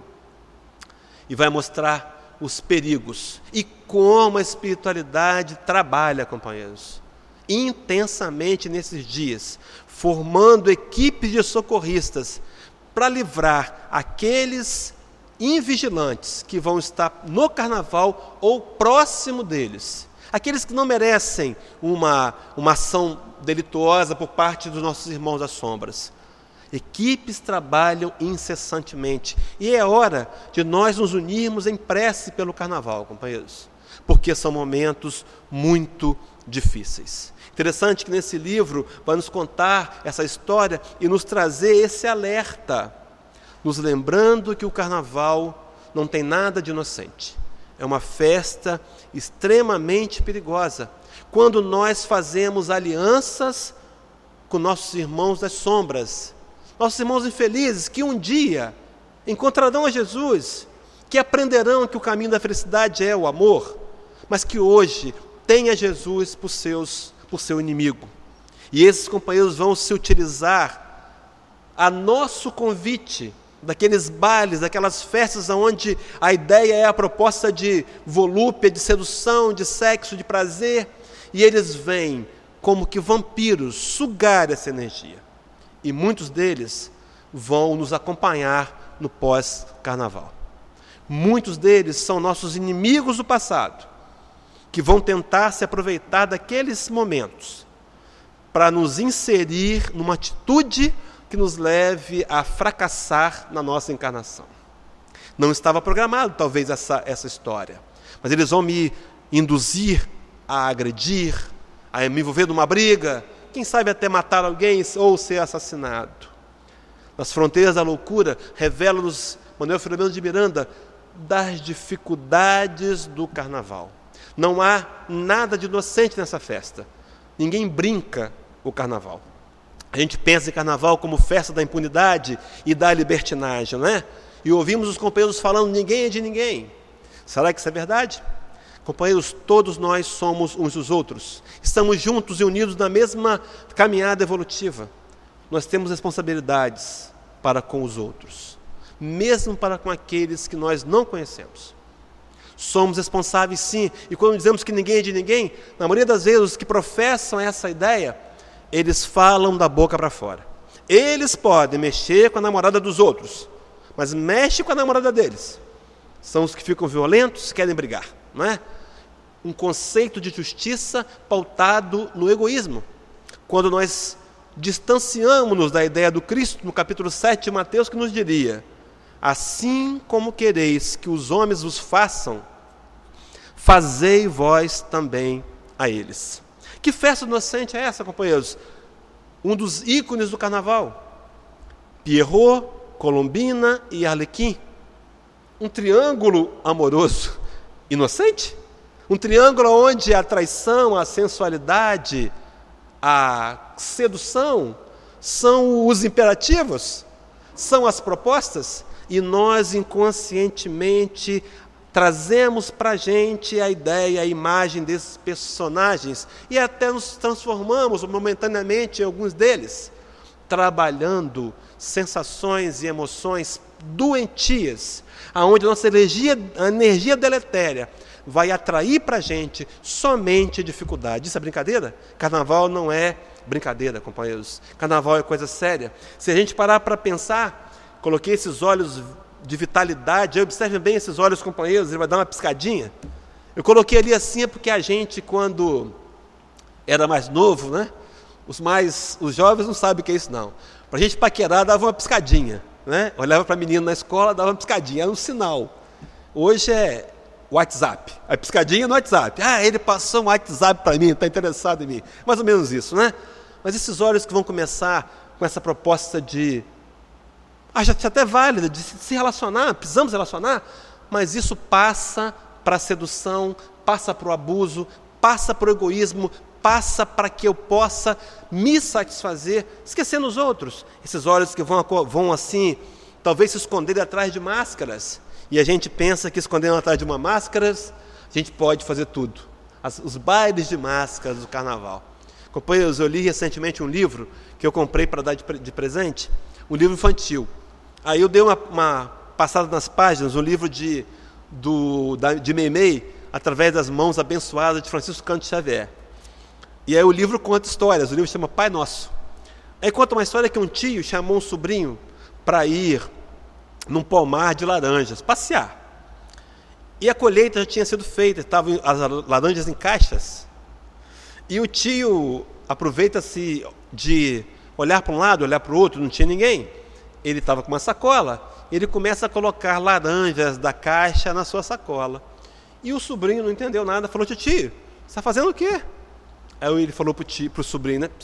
e vai mostrar os perigos e como a espiritualidade trabalha, companheiros, intensamente nesses dias, formando equipes de socorristas para livrar aqueles invigilantes que vão estar no carnaval ou próximo deles. Aqueles que não merecem uma, uma ação delituosa por parte dos nossos irmãos das sombras. Equipes trabalham incessantemente. E é hora de nós nos unirmos em prece pelo carnaval, companheiros. Porque são momentos muito difíceis. Interessante que nesse livro vai nos contar essa história e nos trazer esse alerta, nos lembrando que o carnaval não tem nada de inocente. É uma festa extremamente perigosa. Quando nós fazemos alianças com nossos irmãos das sombras, nossos irmãos infelizes que um dia encontrarão a Jesus, que aprenderão que o caminho da felicidade é o amor, mas que hoje tenha Jesus por, seus, por seu inimigo. E esses companheiros vão se utilizar a nosso convite, daqueles bailes, daquelas festas onde a ideia é a proposta de volúpia, de sedução, de sexo, de prazer, e eles vêm como que vampiros sugar essa energia. E muitos deles vão nos acompanhar no pós-carnaval. Muitos deles são nossos inimigos do passado, que vão tentar se aproveitar daqueles momentos para nos inserir numa atitude que nos leve a fracassar na nossa encarnação. Não estava programado, talvez, essa, essa história, mas eles vão me induzir a agredir, a me envolver numa briga, quem sabe até matar alguém ou ser assassinado. Nas fronteiras da loucura, revela-nos Manuel Filomeno de Miranda das dificuldades do carnaval. Não há nada de inocente nessa festa. Ninguém brinca o carnaval. A gente pensa em carnaval como festa da impunidade e da libertinagem, não é? E ouvimos os companheiros falando, ninguém é de ninguém. Será que isso é verdade? Companheiros, todos nós somos uns dos outros. Estamos juntos e unidos na mesma caminhada evolutiva. Nós temos responsabilidades para com os outros, mesmo para com aqueles que nós não conhecemos. Somos responsáveis, sim, e quando dizemos que ninguém é de ninguém, na maioria das vezes os que professam essa ideia, eles falam da boca para fora. Eles podem mexer com a namorada dos outros, mas mexe com a namorada deles. São os que ficam violentos, querem brigar, não é? Um conceito de justiça pautado no egoísmo. Quando nós distanciamos-nos da ideia do Cristo, no capítulo sete de Mateus, que nos diria: assim como quereis que os homens vos façam, fazei vós também a eles. Que festa inocente é essa, companheiros? Um dos ícones do carnaval. Pierrot, Colombina e Arlequim. Um triângulo amoroso inocente? Um triângulo onde a traição, a sensualidade, a sedução são os imperativos, são as propostas, e nós inconscientemente trazemos para a gente a ideia, a imagem desses personagens e até nos transformamos momentaneamente em alguns deles, trabalhando sensações e emoções doentias, aonde a nossa energia, a energia deletéria vai atrair para a gente somente dificuldade. Isso é brincadeira? Carnaval não é brincadeira, companheiros. Carnaval é coisa séria. Se a gente parar para pensar, coloquei esses olhos de vitalidade, observem bem esses olhos, companheiros, ele vai dar uma piscadinha. Eu coloquei ali assim, é porque a gente, quando era mais novo, né? Os mais, os jovens não sabem o que é isso, não. Para a gente paquerar, dava uma piscadinha, né? Olhava para a menina na escola, dava uma piscadinha, era um sinal. Hoje é WhatsApp, a piscadinha no WhatsApp. Ah, ele passou um WhatsApp para mim, está interessado em mim. Mais ou menos isso, né? Mas esses olhos que vão começar com essa proposta de, acho até válida, de se relacionar, precisamos relacionar, mas isso passa para a sedução, passa para o abuso, passa para o egoísmo, passa para que eu possa me satisfazer, esquecendo os outros. Esses olhos que vão, vão assim, talvez se esconderem atrás de máscaras, e a gente pensa que escondendo atrás de uma máscara, a gente pode fazer tudo. As, os bailes de máscaras do carnaval. Companheiros, eu li recentemente um livro que eu comprei para dar de, de presente, um livro infantil. Aí eu dei uma, uma passada nas páginas, um livro de, do, da, de Meimei, através das mãos abençoadas de Francisco Cândido Xavier. E aí o livro conta histórias, o livro chama Pai Nosso. Aí conta uma história que um tio chamou um sobrinho para ir num pomar de laranjas, passear. E a colheita já tinha sido feita, estavam as laranjas em caixas. E o tio aproveita-se de olhar para um lado, olhar para o outro, não tinha ninguém. Ele estava com uma sacola, ele começa a colocar laranjas da caixa na sua sacola. E o sobrinho não entendeu nada, falou: tio, você está fazendo o quê? Aí ele falou para o tio, para o sobrinho, né?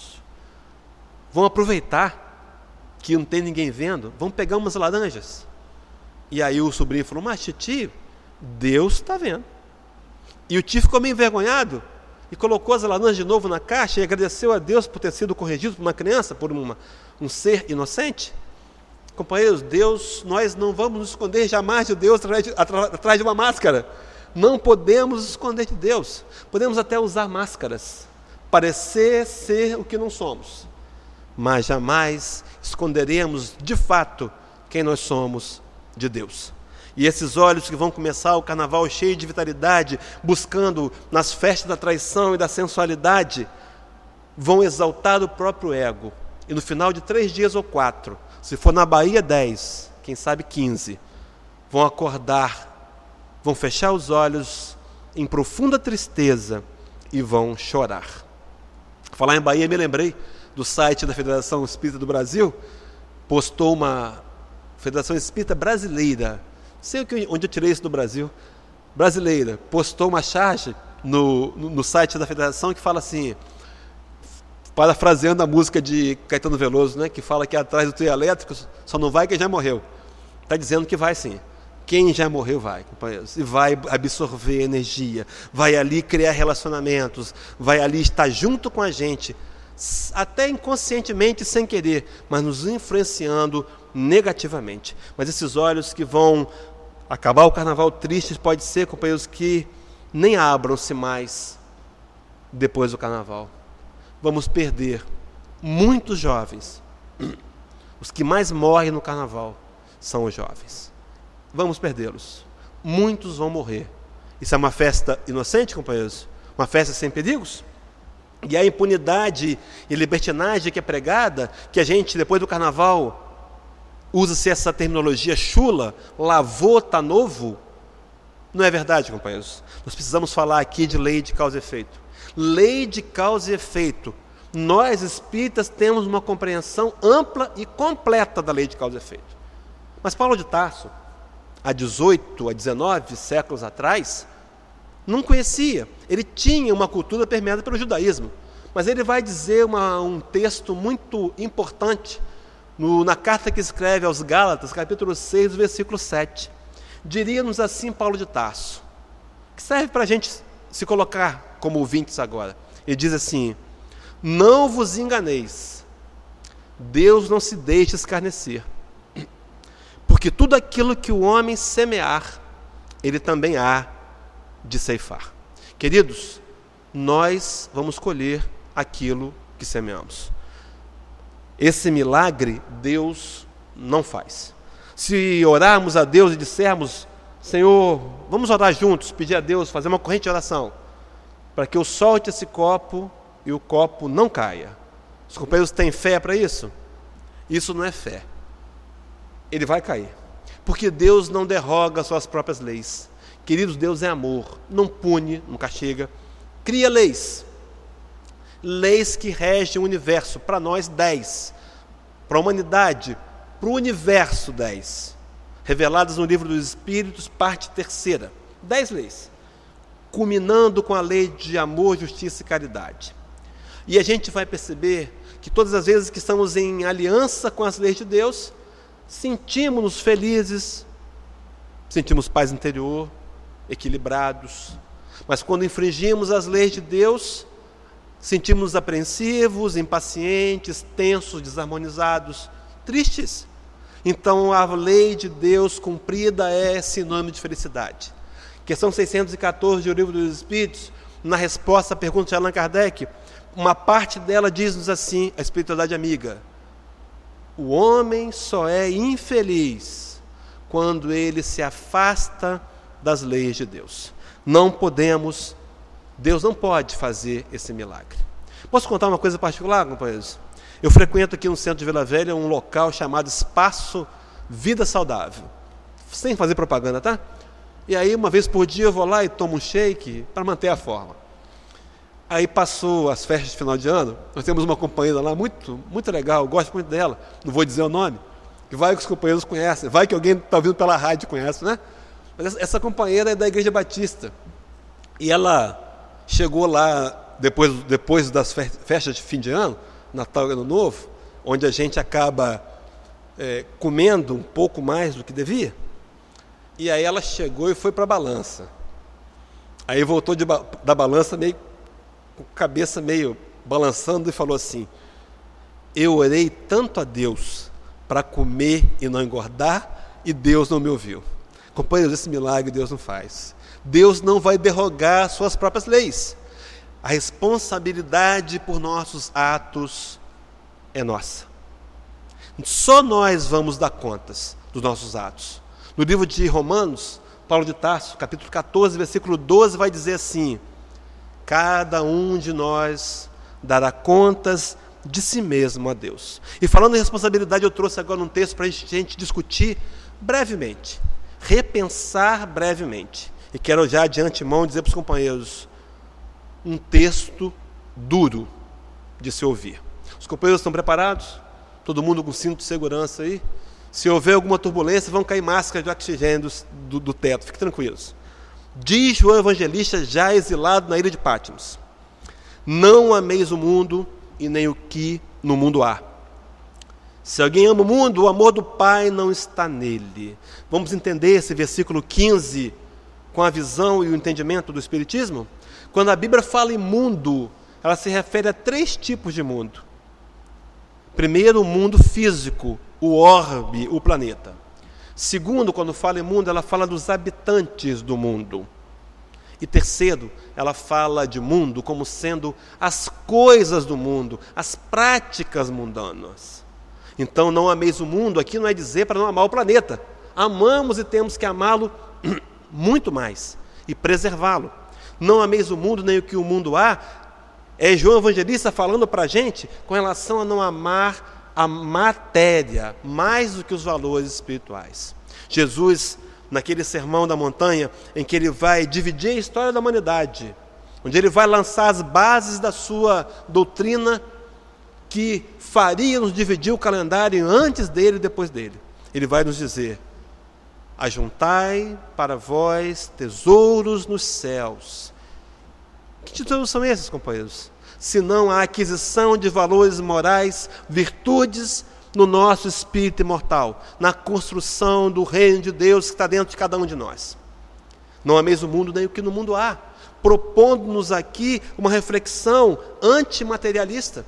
Vamos aproveitar que não tem ninguém vendo, vamos pegar umas laranjas. E aí o sobrinho falou: mas tio, Deus está vendo. E o tio ficou meio envergonhado e colocou as laranjas de novo na caixa e agradeceu a Deus por ter sido corrigido por uma criança, por uma, um ser inocente. Companheiros, Deus, nós não vamos nos esconder jamais de Deus atrás de, atrás de uma máscara, Não podemos esconder de Deus. Podemos até usar máscaras, parecer ser o que não somos, mas jamais esconderemos de fato quem nós somos de Deus. E esses olhos que vão começar o carnaval cheio de vitalidade, buscando nas festas da traição e da sensualidade, vão exaltar o próprio ego. E no final de três dias ou quatro, se for na Bahia dez, quem sabe quinze, vão acordar, vão fechar os olhos em profunda tristeza e vão chorar. Falar em Bahia, me lembrei do site da Federação Espírita do Brasil, postou uma Federação Espírita Brasileira, sei onde eu tirei isso do Brasil, brasileira, postou uma charge no, no, no site da Federação que fala assim, parafraseando a música de Caetano Veloso, né, que fala que atrás do trio elétrico só não vai quem já morreu. Está dizendo que vai sim. Quem já morreu vai, companheiros, e vai absorver energia, vai ali criar relacionamentos, vai ali estar junto com a gente, até inconscientemente, sem querer, mas nos influenciando negativamente. Mas esses olhos que vão acabar o carnaval triste, pode ser, companheiros, que nem abram-se mais depois do carnaval. Vamos perder muitos jovens. Os que mais morrem no carnaval são os jovens. Vamos perdê-los. Muitos vão morrer. Isso é uma festa inocente, companheiros? Uma festa sem perigos? E a impunidade e libertinagem que é pregada, que a gente, depois do carnaval, usa-se essa terminologia chula, lavou, tá novo, não é verdade, companheiros? Nós precisamos falar aqui de lei de causa e efeito. Lei de causa e efeito. Nós, espíritas, temos uma compreensão ampla e completa da lei de causa e efeito. Mas Paulo de Tarso, há dezoito, há dezenove séculos atrás, não conhecia. Ele tinha uma cultura permeada pelo judaísmo. Mas ele vai dizer uma, um texto muito importante no, na carta que escreve aos Gálatas, capítulo seis, versículo sete. Diria-nos assim Paulo de Tarso, que serve para a gente se colocar como ouvintes agora. Ele diz assim: não vos enganeis, Deus não se deixa escarnecer, porque tudo aquilo que o homem semear, ele também há de ceifar. Queridos, nós vamos colher aquilo que semeamos. Esse milagre Deus não faz. Se orarmos a Deus e dissermos: Senhor, vamos orar juntos, pedir a Deus, fazer uma corrente de oração, para que eu solte esse copo e o copo não caia. Os companheiros têm fé para isso? Isso não é fé. Ele vai cair. Porque Deus não derroga suas próprias leis. Queridos, Deus é amor, não pune, não castiga, cria leis. Leis que regem o universo, para nós dez, para a humanidade, para o universo dez, reveladas no livro dos Espíritos, parte terceira, dez leis, culminando com a lei de amor, justiça e caridade. E a gente vai perceber que todas as vezes que estamos em aliança com as leis de Deus, sentimos-nos felizes, sentimos paz interior, equilibrados. Mas quando infringimos as leis de Deus, sentimos-nos apreensivos, impacientes, tensos, desarmonizados, tristes. Então a lei de Deus cumprida é sinônimo de felicidade. Questão seiscentos e catorze do Livro dos Espíritos, na resposta à pergunta de Allan Kardec, uma parte dela diz-nos assim, a espiritualidade amiga: o homem só é infeliz quando ele se afasta das leis de Deus. Não podemos, Deus não pode fazer esse milagre. Posso contar uma coisa particular, companheiros? Eu frequento aqui no centro de Vila Velha um local chamado Espaço Vida Saudável, sem fazer propaganda, tá? E aí uma vez por dia eu vou lá e tomo um shake para manter a forma. Aí passou as festas de final de ano, nós temos uma companheira lá muito, muito legal, eu gosto muito dela, não vou dizer o nome, que vai que os companheiros conhecem, vai que alguém está ouvindo pela rádio conhece, né? Mas essa companheira é da Igreja Batista, e ela chegou lá depois, depois das festas de fim de ano, Natal e Ano Novo, onde a gente acaba é, comendo um pouco mais do que devia, e aí ela chegou e foi para a balança. Aí voltou de, da balança meio com a cabeça meio balançando e falou assim: eu orei tanto a Deus para comer e não engordar, e Deus não me ouviu. Companheiros, esse milagre Deus não faz. Deus não vai derrogar suas próprias leis. A responsabilidade por nossos atos é nossa. Só nós vamos dar contas dos nossos atos. No livro de Romanos, Paulo de Tarso, capítulo catorze, versículo doze, vai dizer assim: cada um de nós dará contas de si mesmo a Deus. E falando em responsabilidade, eu trouxe agora um texto para a gente discutir brevemente, repensar brevemente. E quero já de antemão dizer para os companheiros, um texto duro de se ouvir. Os companheiros estão preparados? Todo mundo com cinto de segurança aí? Se houver alguma turbulência, vão cair máscaras de oxigênio do, do teto, fiquem tranquilos. Diz João Evangelista, já exilado na ilha de Patmos: não ameis o mundo e nem o que no mundo há. Se alguém ama o mundo, o amor do Pai não está nele. Vamos entender esse versículo quinze com a visão e o entendimento do Espiritismo? Quando a Bíblia fala em mundo, ela se refere a três tipos de mundo. Primeiro, o mundo físico, o orbe, o planeta. Segundo, quando fala em mundo, ela fala dos habitantes do mundo. E terceiro, ela fala de mundo como sendo as coisas do mundo, as práticas mundanas. Então, não ameis o mundo, aqui não é dizer para não amar o planeta. Amamos e temos que amá-lo muito mais e preservá-lo. Não ameis o mundo, nem o que o mundo há, é João Evangelista falando para a gente com relação a não amar a matéria mais do que os valores espirituais. Jesus, naquele sermão da montanha, em que ele vai dividir a história da humanidade, onde ele vai lançar as bases da sua doutrina, que faria nos dividir o calendário antes dele e depois dele. Ele vai nos dizer: ajuntai para vós tesouros nos céus. Que tesouros são esses, companheiros? Senão a aquisição de valores morais, virtudes no nosso espírito imortal, na construção do reino de Deus que está dentro de cada um de nós. Não ameis o mundo nem o que no mundo há, propondo-nos aqui uma reflexão antimaterialista.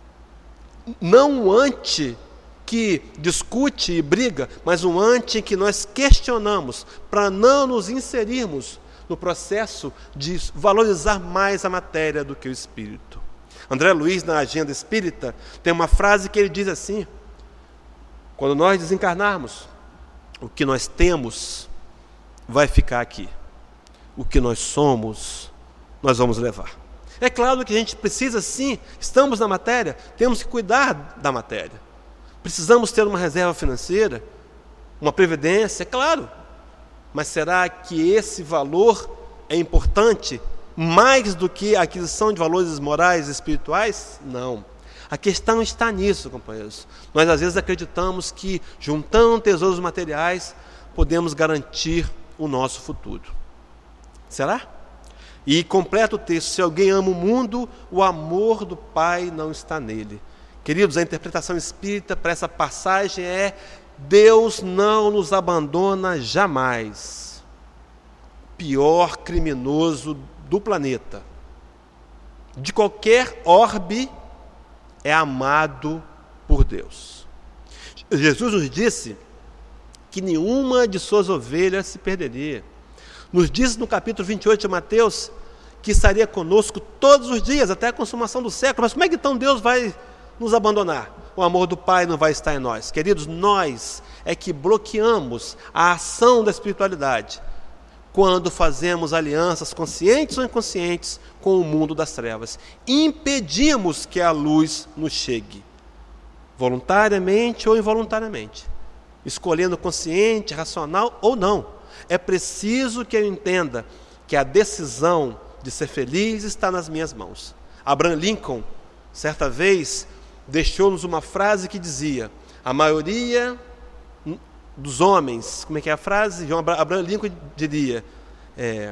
Não um anti que discute e briga, mas um anti que nós questionamos para não nos inserirmos no processo de valorizar mais a matéria do que o espírito. André Luiz, na Agenda Espírita, tem uma frase que ele diz assim: quando nós desencarnarmos, o que nós temos vai ficar aqui. O que nós somos, nós vamos levar. É claro que a gente precisa, sim, estamos na matéria, temos que cuidar da matéria. Precisamos ter uma reserva financeira, uma previdência, é claro. Mas será que esse valor é importante mais do que a aquisição de valores morais e espirituais? Não. A questão está nisso, companheiros. Nós às vezes acreditamos que juntando tesouros materiais podemos garantir o nosso futuro. Será? E completa o texto: se alguém ama o mundo, o amor do Pai não está nele. Queridos, a interpretação espírita para essa passagem é: Deus não nos abandona jamais. Pior criminoso do planeta, de qualquer orbe, é amado por Deus. Jesus nos disse que nenhuma de suas ovelhas se perderia. Nos diz no capítulo vinte e oito de Mateus que estaria conosco todos os dias, até a consumação do século. Mas como é que então Deus vai nos abandonar? O amor do Pai não vai estar em nós. Queridos, nós é que bloqueamos a ação da espiritualidade quando fazemos alianças conscientes ou inconscientes com o mundo das trevas. Impedimos que a luz nos chegue, voluntariamente ou involuntariamente, escolhendo consciente, racional ou não. É preciso que eu entenda que a decisão de ser feliz está nas minhas mãos. Abraham Lincoln, certa vez, deixou-nos uma frase que dizia: a maioria dos homens, como é que é a frase? João Abraham Lincoln diria: é,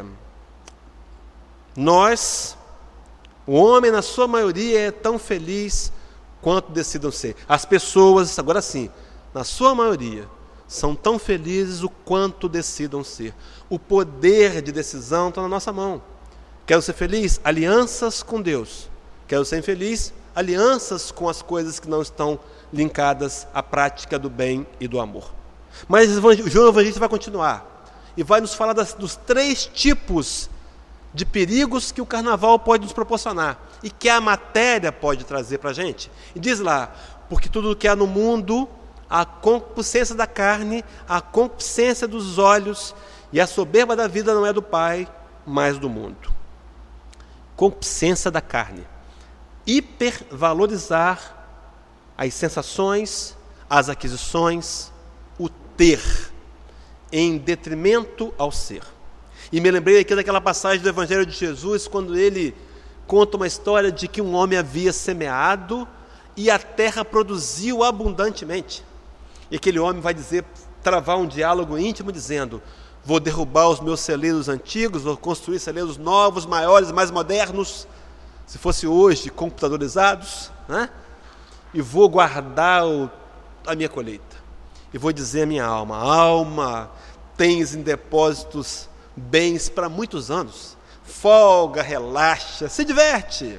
nós, o homem na sua maioria é tão feliz quanto decidam ser. As pessoas, agora sim, na sua maioria, são tão felizes o quanto decidam ser. O poder de decisão está na nossa mão. Quero ser feliz? Alianças com Deus. Quero ser infeliz? Alianças com as coisas que não estão linkadas à prática do bem e do amor. Mas João Evangelista vai continuar. e vai nos falar das, dos três tipos de perigos que o carnaval pode nos proporcionar e que a matéria pode trazer para a gente. E diz lá, porque tudo o que há no mundo, a concupiscência da carne, a concupiscência dos olhos e a soberba da vida não é do Pai, mas do mundo. Concupiscência da carne. Hipervalorizar as sensações, as aquisições, o ter, em detrimento ao ser. E me lembrei aqui daquela passagem do Evangelho de Jesus, quando ele conta uma história de que um homem havia semeado e a terra produziu abundantemente. E aquele homem vai dizer, travar um diálogo íntimo, dizendo: vou derrubar os meus celeiros antigos, vou construir celeiros novos, maiores, mais modernos, se fosse hoje, computadorizados, né? E vou guardar o, a minha colheita. E vou dizer à minha alma: alma, tens em depósitos bens para muitos anos, folga, relaxa, se diverte.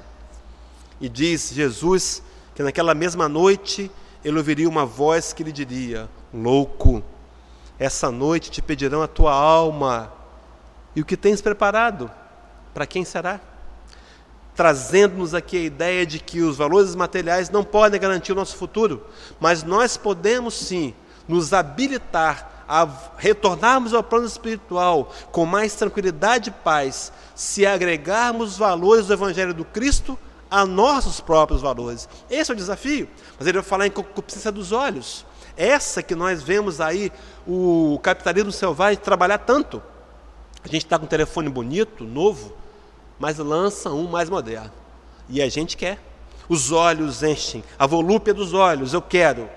E diz Jesus que naquela mesma noite ele ouviria uma voz que lhe diria: louco, essa noite te pedirão a tua alma, e o que tens preparado, para quem será? Trazendo-nos aqui a ideia de que os valores materiais não podem garantir o nosso futuro, mas nós podemos sim nos habilitar a retornarmos ao plano espiritual com mais tranquilidade e paz, se agregarmos os valores do Evangelho do Cristo a nossos próprios valores. Esse é o desafio. Mas ele vai falar em concupiscência dos olhos, essa que nós vemos aí o capitalismo selvagem trabalhar tanto. A gente está com um telefone bonito, novo, mas lança um mais moderno, e a gente quer. Os olhos enchem, a volúpia dos olhos, eu quero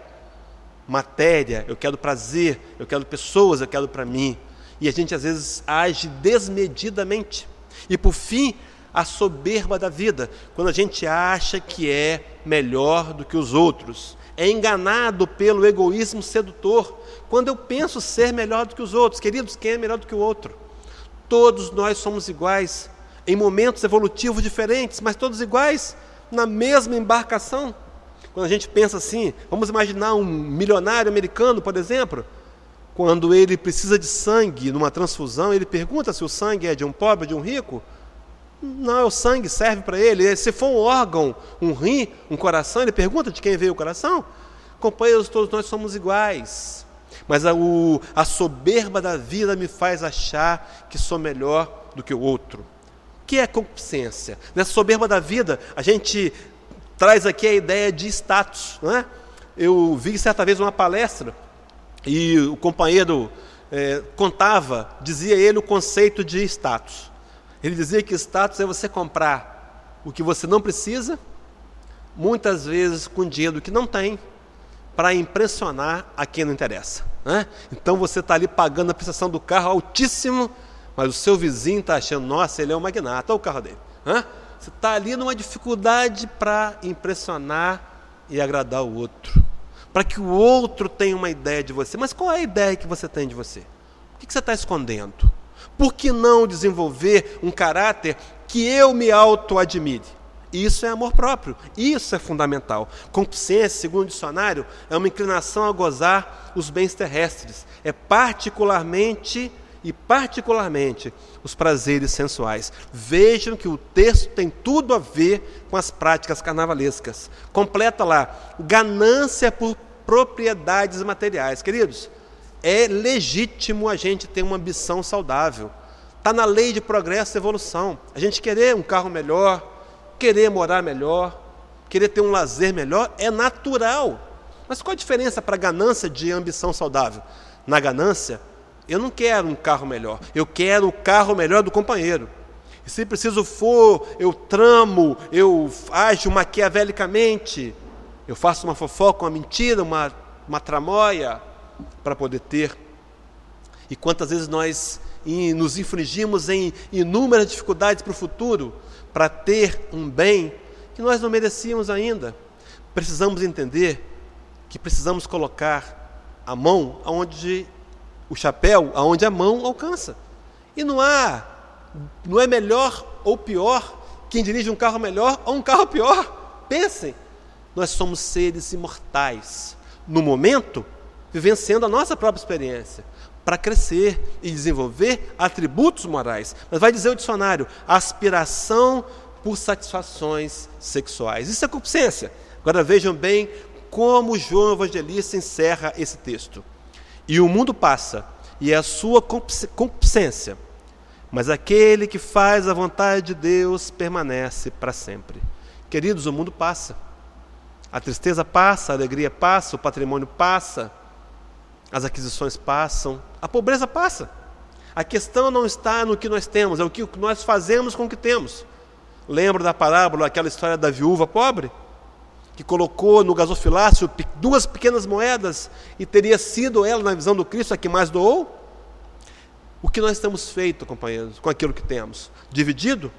matéria, eu quero prazer, eu quero pessoas, eu quero para mim. E a gente às vezes age desmedidamente. E por fim, a soberba da vida, quando a gente acha que é melhor do que os outros. É enganado pelo egoísmo sedutor, quando eu penso ser melhor do que os outros. Queridos, quem é melhor do que o outro? Todos nós somos iguais, em momentos evolutivos diferentes, mas todos iguais na mesma embarcação. Quando a gente pensa assim, vamos imaginar um milionário americano, por exemplo, quando ele precisa de sangue numa transfusão, ele pergunta se o sangue é de um pobre ou de um rico. Não, o sangue serve para ele. Se for um órgão, um rim, um coração, ele pergunta de quem veio o coração. Companheiros, todos nós somos iguais, mas a, o, a soberba da vida me faz achar que sou melhor do que o outro. O que é concupiscência? Nessa soberba da vida, a gente traz aqui a ideia de status, não é? Eu vi certa vez uma palestra e o companheiro é, contava, dizia ele o conceito de status. Ele dizia que status é você comprar o que você não precisa, muitas vezes com dinheiro que não tem, para impressionar a quem não interessa, né? Então você está ali pagando a prestação do carro altíssimo, mas o seu vizinho está achando, nossa, ele é um magnata, olha o carro dele, né? Você está ali numa dificuldade para impressionar e agradar o outro, para que o outro tenha uma ideia de você. Mas qual é a ideia que você tem de você? O que você está escondendo? Por que não desenvolver um caráter que eu me auto-admire? Isso é amor próprio, isso é fundamental. Concupiscência, segundo o dicionário, é uma inclinação a gozar os bens terrestres. É particularmente e particularmente os prazeres sensuais. Vejam que o texto tem tudo a ver com as práticas carnavalescas. Completa lá, ganância por propriedades materiais. Queridos, é legítimo a gente ter uma ambição saudável. Está na lei de progresso e evolução. A gente querer um carro melhor, querer morar melhor, querer ter um lazer melhor, é natural. Mas qual a diferença para ganância de ambição saudável? Na ganância, eu não quero um carro melhor, eu quero o carro melhor do companheiro. E se preciso for, eu tramo, eu ajo maquiavelicamente, eu faço uma fofoca, uma mentira, uma, uma tramóia, para poder ter. E quantas vezes nós nos infligimos em inúmeras dificuldades para o futuro, para ter um bem que nós não merecíamos ainda. Precisamos entender que precisamos colocar a mão aonde o chapéu, aonde a mão alcança. E não há, não é melhor ou pior quem dirige um carro melhor ou um carro pior. Pensem, nós somos seres imortais. No momento, vivenciando a nossa própria experiência, para crescer e desenvolver atributos morais. Mas vai dizer o dicionário, aspiração por satisfações sexuais. Isso é concupiscência. Agora vejam bem como João Evangelista encerra esse texto. E o mundo passa, e é a sua concupiscência, mas aquele que faz a vontade de Deus permanece para sempre. Queridos, o mundo passa. A tristeza passa, a alegria passa, o patrimônio passa, as aquisições passam, a pobreza passa. A questão não está no que nós temos, é o que nós fazemos com o que temos. Lembra da parábola, aquela história da viúva pobre? Que colocou no gasofilácio duas pequenas moedas e teria sido ela, na visão do Cristo, a que mais doou? O que nós temos feito, companheiros, com aquilo que temos? Dividido?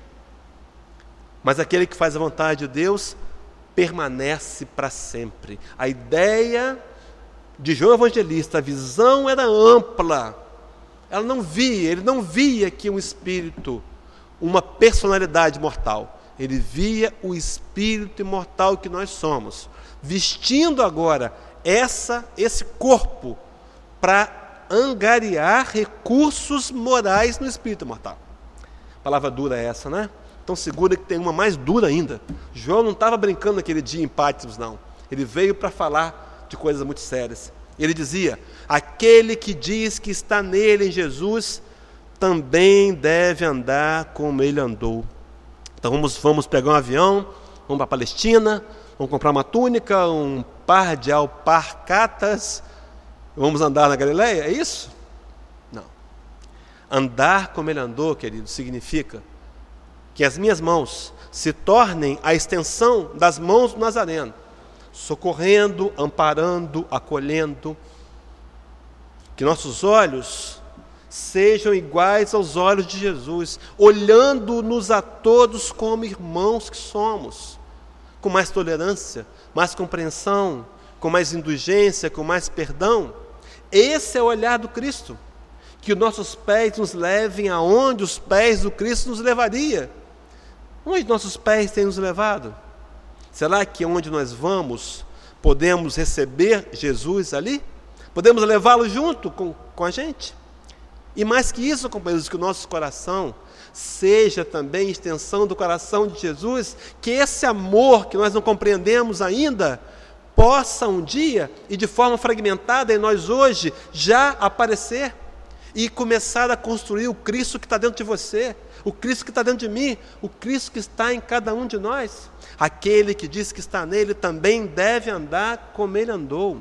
Mas aquele que faz a vontade de Deus permanece para sempre. A ideia de João Evangelista, a visão era ampla. Ela não via, ele não via que um espírito, uma personalidade mortal. Ele via o espírito imortal que nós somos, vestindo agora essa, esse corpo para angariar recursos morais no espírito imortal. Palavra dura é essa, né? Então segura que tem uma mais dura ainda. João não estava brincando naquele dia em Patmos, não. Ele veio para falar de coisas muito sérias. Ele dizia, aquele que diz que está nele, em Jesus, também deve andar como ele andou. Então vamos, vamos pegar um avião, vamos para a Palestina, vamos comprar uma túnica, um par de alparcatas, vamos andar na Galileia, é isso? Não. Andar como ele andou, querido, significa que as minhas mãos se tornem a extensão das mãos do Nazareno, socorrendo, amparando, acolhendo, que nossos olhos sejam iguais aos olhos de Jesus, olhando-nos a todos como irmãos que somos, com mais tolerância, mais compreensão, com mais indulgência, com mais perdão. Esse é o olhar do Cristo, que os nossos pés nos levem aonde os pés do Cristo nos levaria. Onde nossos pés têm nos levado? Será que onde nós vamos, podemos receber Jesus ali? Podemos levá-lo junto com, com a gente? E mais que isso, companheiros, que o nosso coração seja também extensão do coração de Jesus, que esse amor que nós não compreendemos ainda, possa um dia, e de forma fragmentada em nós hoje, já aparecer e começar a construir o Cristo que está dentro de você, o Cristo que está dentro de mim, o Cristo que está em cada um de nós. Aquele que diz que está nele também deve andar como ele andou.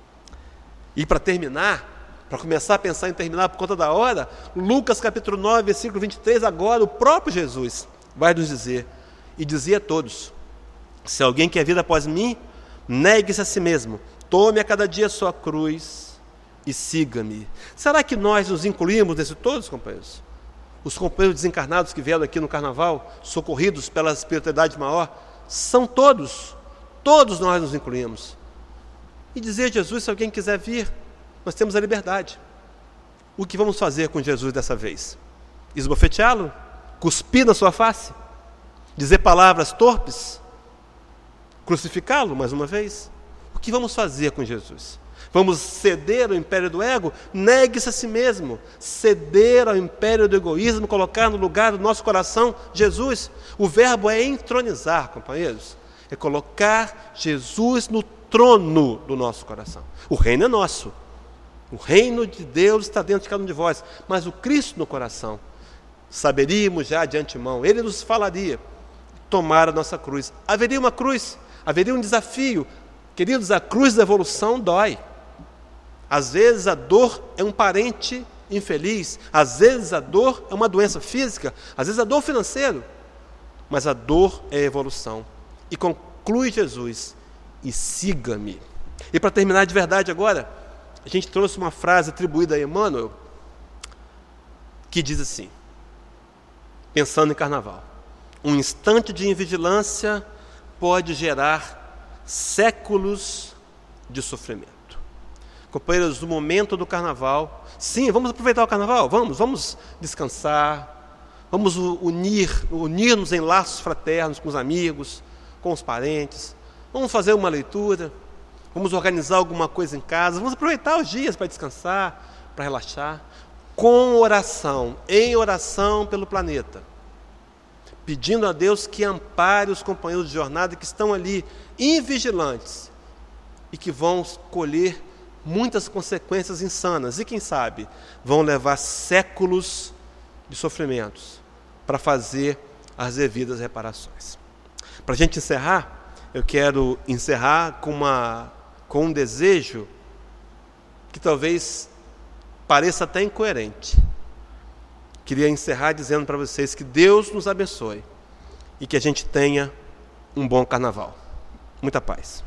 E para terminar, para começar a pensar em terminar por conta da hora, Lucas capítulo nove, versículo vinte e três, agora o próprio Jesus vai nos dizer, e dizia a todos, se alguém quer vir após mim, negue-se a si mesmo, tome a cada dia a sua cruz e siga-me. Será que nós nos incluímos nesse todos, companheiros? Os companheiros desencarnados que vieram aqui no carnaval, socorridos pela espiritualidade maior, são todos, todos nós nos incluímos. E dizer a Jesus, se alguém quiser vir, nós temos a liberdade. O que vamos fazer com Jesus dessa vez? Esbofeteá-lo? Cuspir na sua face? Dizer palavras torpes? Crucificá-lo mais uma vez? O que vamos fazer com Jesus? Vamos ceder ao império do ego? Negue-se a si mesmo. Ceder ao império do egoísmo, colocar no lugar do nosso coração Jesus. O verbo é entronizar, companheiros. É colocar Jesus no trono do nosso coração. O reino é nosso. O reino de Deus está dentro de cada um de vós. Mas o Cristo no coração, saberíamos já de antemão, Ele nos falaria, tomar a nossa cruz. Haveria uma cruz, haveria um desafio. Queridos, a cruz da evolução dói. Às vezes a dor é um parente infeliz, às vezes a dor é uma doença física, às vezes a dor financeira, mas a dor é a evolução. E conclui Jesus, e siga-me. E para terminar de verdade agora, a gente trouxe uma frase atribuída a Emmanuel, que diz assim, pensando em carnaval, um instante de invigilância pode gerar séculos de sofrimento. Companheiros, no momento do carnaval, sim, vamos aproveitar o carnaval, vamos, vamos descansar, vamos unir, unir-nos em laços fraternos com os amigos, com os parentes, vamos fazer uma leitura, vamos organizar alguma coisa em casa, vamos aproveitar os dias para descansar, para relaxar, com oração, em oração pelo planeta, pedindo a Deus que ampare os companheiros de jornada que estão ali, invigilantes, e que vão colher muitas consequências insanas, e quem sabe, vão levar séculos de sofrimentos para fazer as devidas reparações. Para a gente encerrar, eu quero encerrar com, uma, com um desejo que talvez pareça até incoerente. Queria encerrar dizendo para vocês que Deus nos abençoe e que a gente tenha um bom carnaval. Muita paz.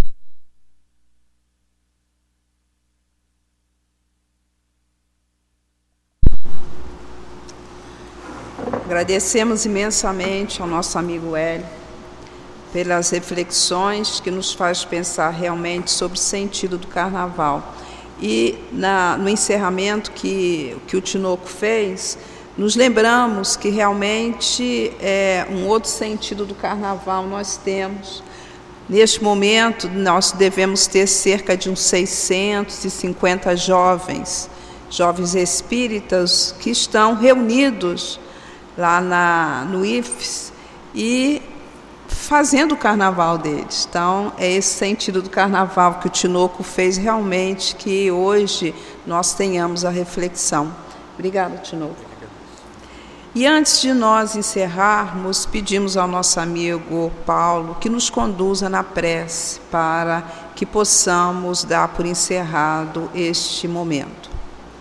Agradecemos imensamente ao nosso amigo Hélio pelas reflexões que nos faz pensar realmente sobre o sentido do carnaval. E na, no encerramento que, que o Tinoco fez, nos lembramos que realmente é, um outro sentido do carnaval nós temos. Neste momento, nós devemos ter cerca de uns seiscentos e cinquenta jovens, jovens espíritas que estão reunidos lá na, no I F E S e fazendo o carnaval deles. Então, é esse sentido do carnaval que o Tinoco fez realmente, que hoje nós tenhamos a reflexão. Obrigada, Tinoco. E antes de nós encerrarmos, pedimos ao nosso amigo Paulo que nos conduza na prece para que possamos dar por encerrado este momento.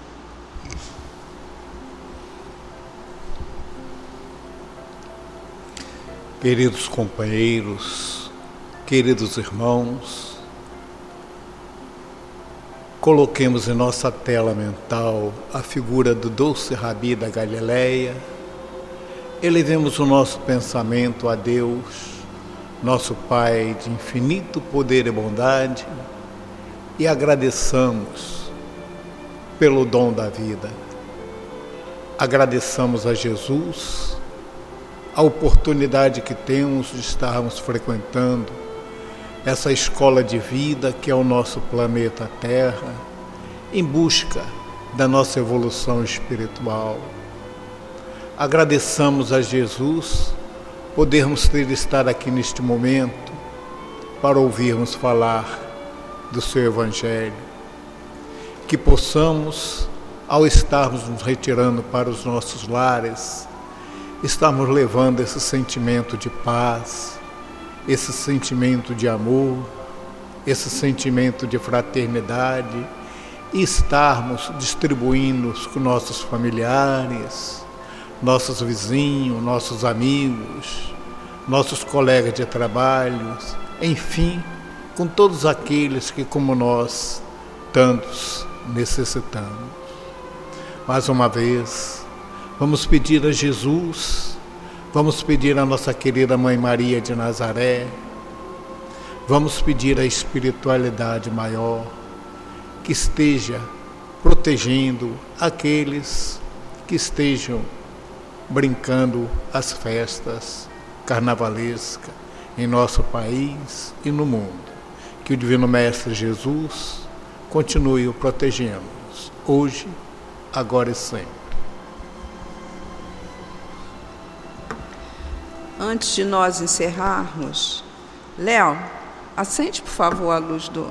Queridos companheiros, queridos irmãos, coloquemos em nossa tela mental a figura do doce Rabi da Galileia, elevemos o nosso pensamento a Deus, nosso Pai de infinito poder e bondade, e agradeçamos pelo dom da vida. Agradeçamos a Jesus a oportunidade que temos de estarmos frequentando essa escola de vida que é o nosso planeta Terra, em busca da nossa evolução espiritual. Agradeçamos a Jesus podermos ter estar aqui neste momento para ouvirmos falar do seu Evangelho, que possamos, ao estarmos nos retirando para os nossos lares, estamos levando esse sentimento de paz, esse sentimento de amor, esse sentimento de fraternidade, e estarmos distribuindo com nossos familiares, nossos vizinhos, nossos amigos, nossos colegas de trabalho, enfim, com todos aqueles que, como nós, tantos necessitamos. Mais uma vez, vamos pedir a Jesus, vamos pedir a nossa querida Mãe Maria de Nazaré, vamos pedir a espiritualidade maior que esteja protegendo aqueles que estejam brincando as festas carnavalescas em nosso país e no mundo. Que o Divino Mestre Jesus continue o protegendo, hoje, agora e sempre. Antes de nós encerrarmos, Léo, acende, por favor, a luz do...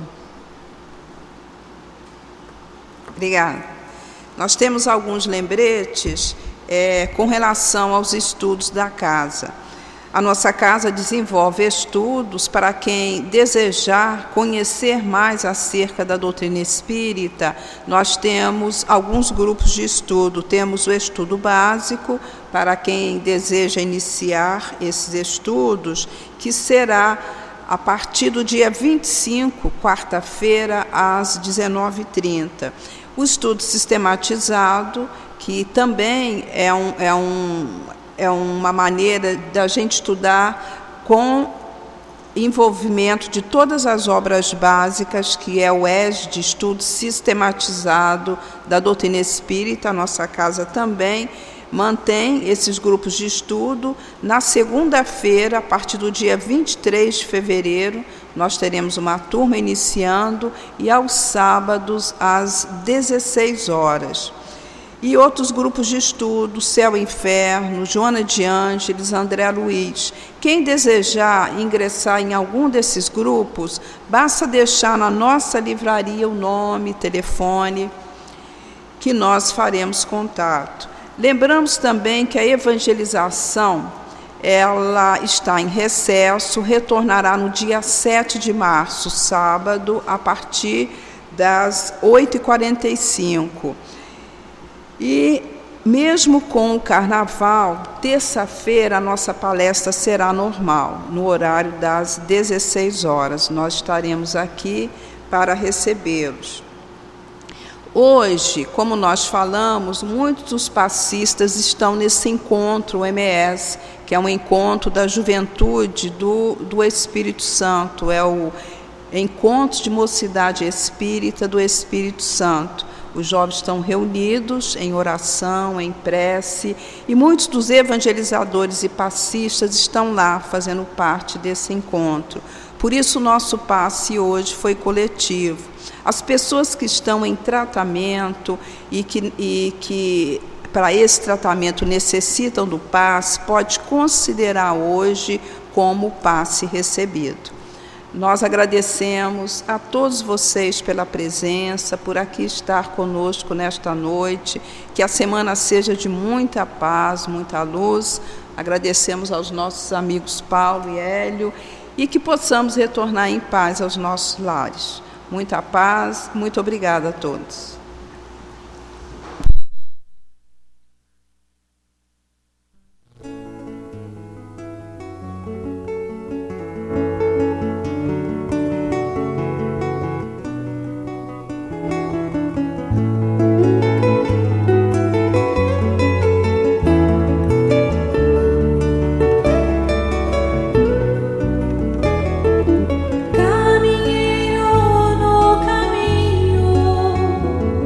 Obrigada. Nós temos alguns lembretes é, com relação aos estudos da casa. A nossa casa desenvolve estudos para quem desejar conhecer mais acerca da doutrina espírita. Nós temos alguns grupos de estudo. Temos o estudo básico, para quem deseja iniciar esses estudos, que será a partir do dia vinte e cinco, quarta-feira, às dezenove e trinta. O estudo sistematizado, que também é, um, é, um, é uma maneira da gente estudar com envolvimento de todas as obras básicas, que é o E S D, Estudo Sistematizado da Doutrina Espírita. A nossa casa também mantém esses grupos de estudo. Na segunda-feira, a partir do dia vinte e três de fevereiro, nós teremos uma turma iniciando, e aos sábados, às dezesseis horas. E outros grupos de estudo, Céu e Inferno, Joana de Ângeles, André Luiz. Quem desejar ingressar em algum desses grupos, basta deixar na nossa livraria o nome, telefone, que nós faremos contato. Lembramos também que a evangelização, ela está em recesso, retornará no dia sete de março, sábado, a partir das oito e quarenta e cinco. E, mesmo com o carnaval, terça-feira a nossa palestra será normal, no horário das dezesseis horas. Nós estaremos aqui para recebê-los. Hoje, como nós falamos, muitos dos passistas estão nesse encontro, o M S, que é um encontro da juventude do, do Espírito Santo, é o Encontro de Mocidade Espírita do Espírito Santo. Os jovens estão reunidos em oração, em prece, e muitos dos evangelizadores e passistas estão lá fazendo parte desse encontro. Por isso, o nosso passe hoje foi coletivo. As pessoas que estão em tratamento e que, e que para esse tratamento necessitam do passe, pode considerar hoje como passe recebido. Nós agradecemos a todos vocês pela presença, por aqui estar conosco nesta noite, que a semana seja de muita paz, muita luz. Agradecemos aos nossos amigos Paulo e Hélio, e que possamos retornar em paz aos nossos lares. Muita paz, muito obrigada a todos. Caminheiro no caminho,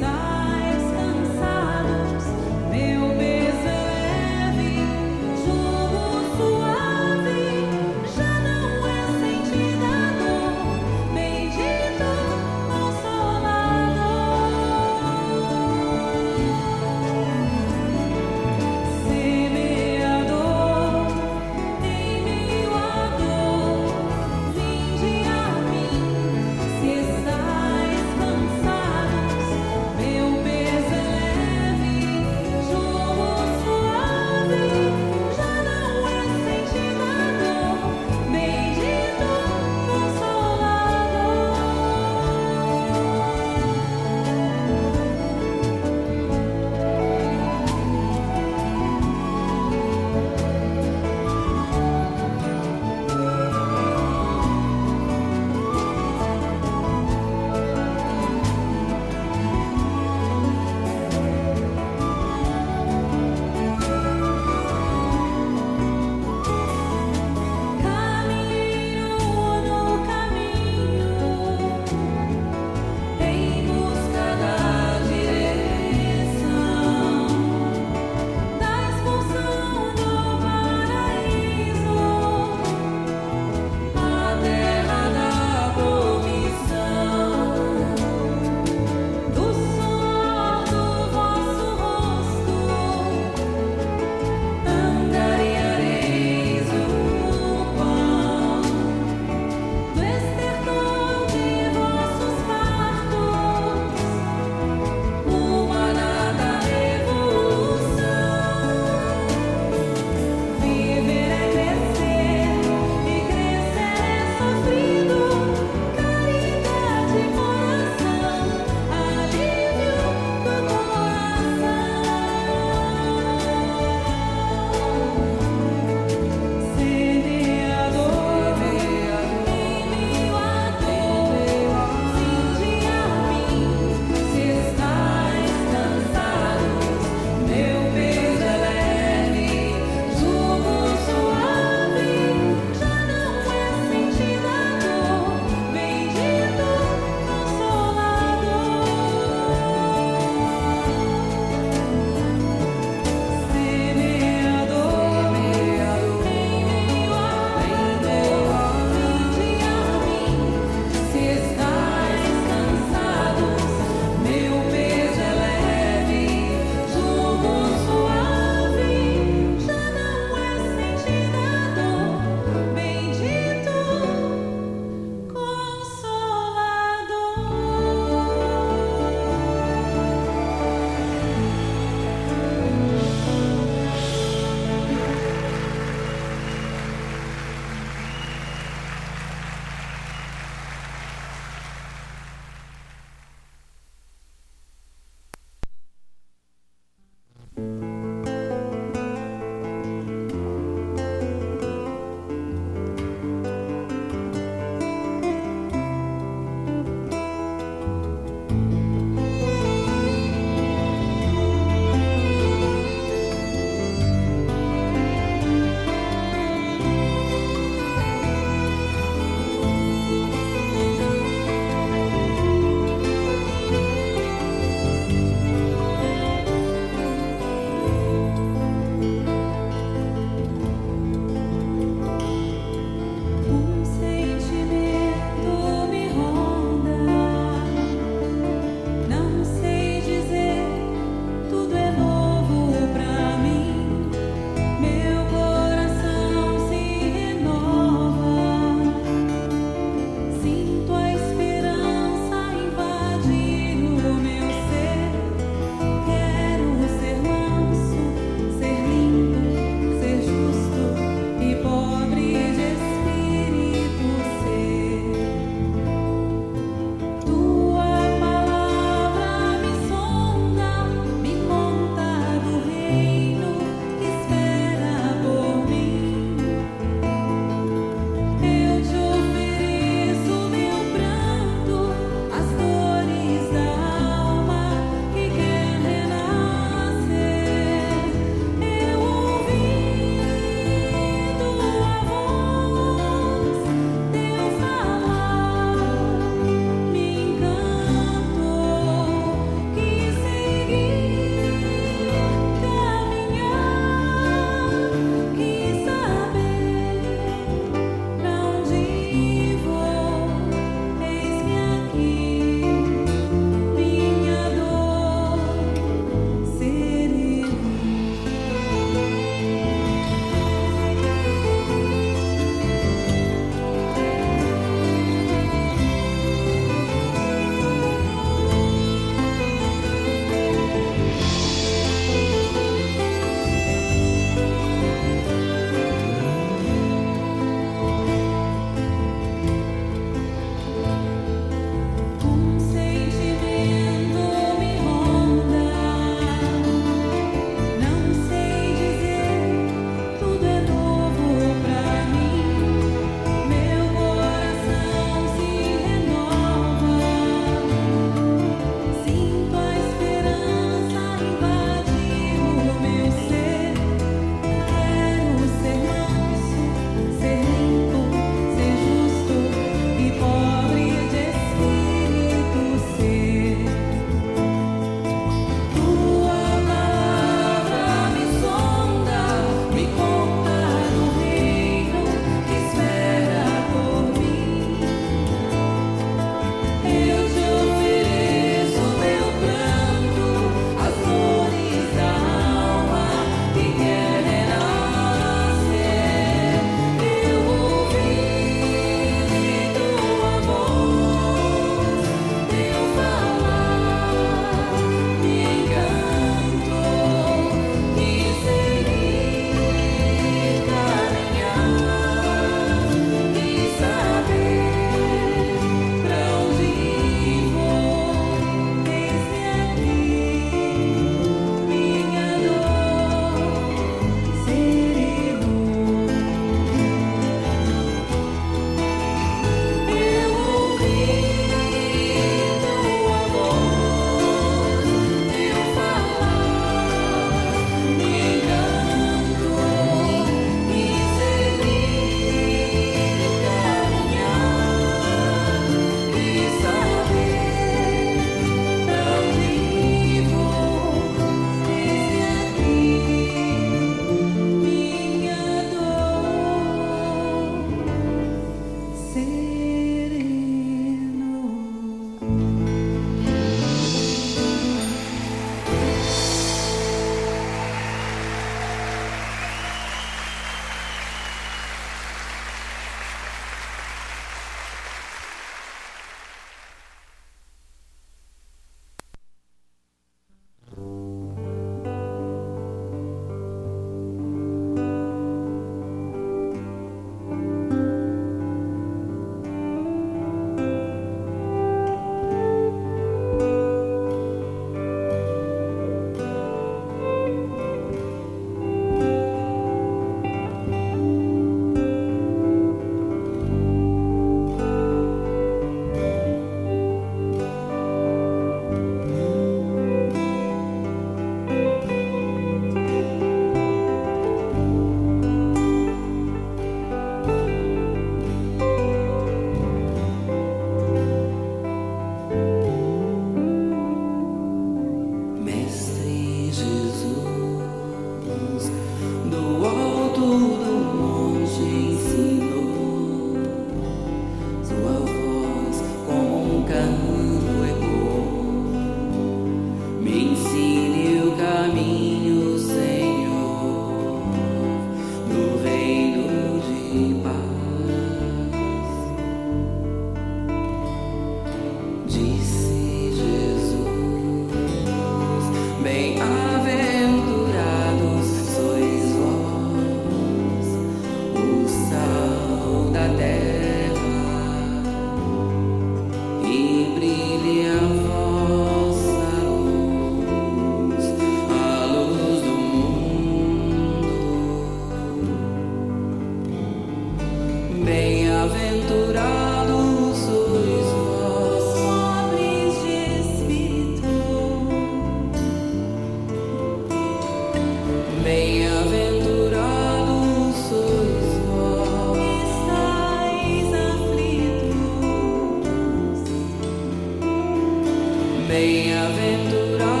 Bem-aventurado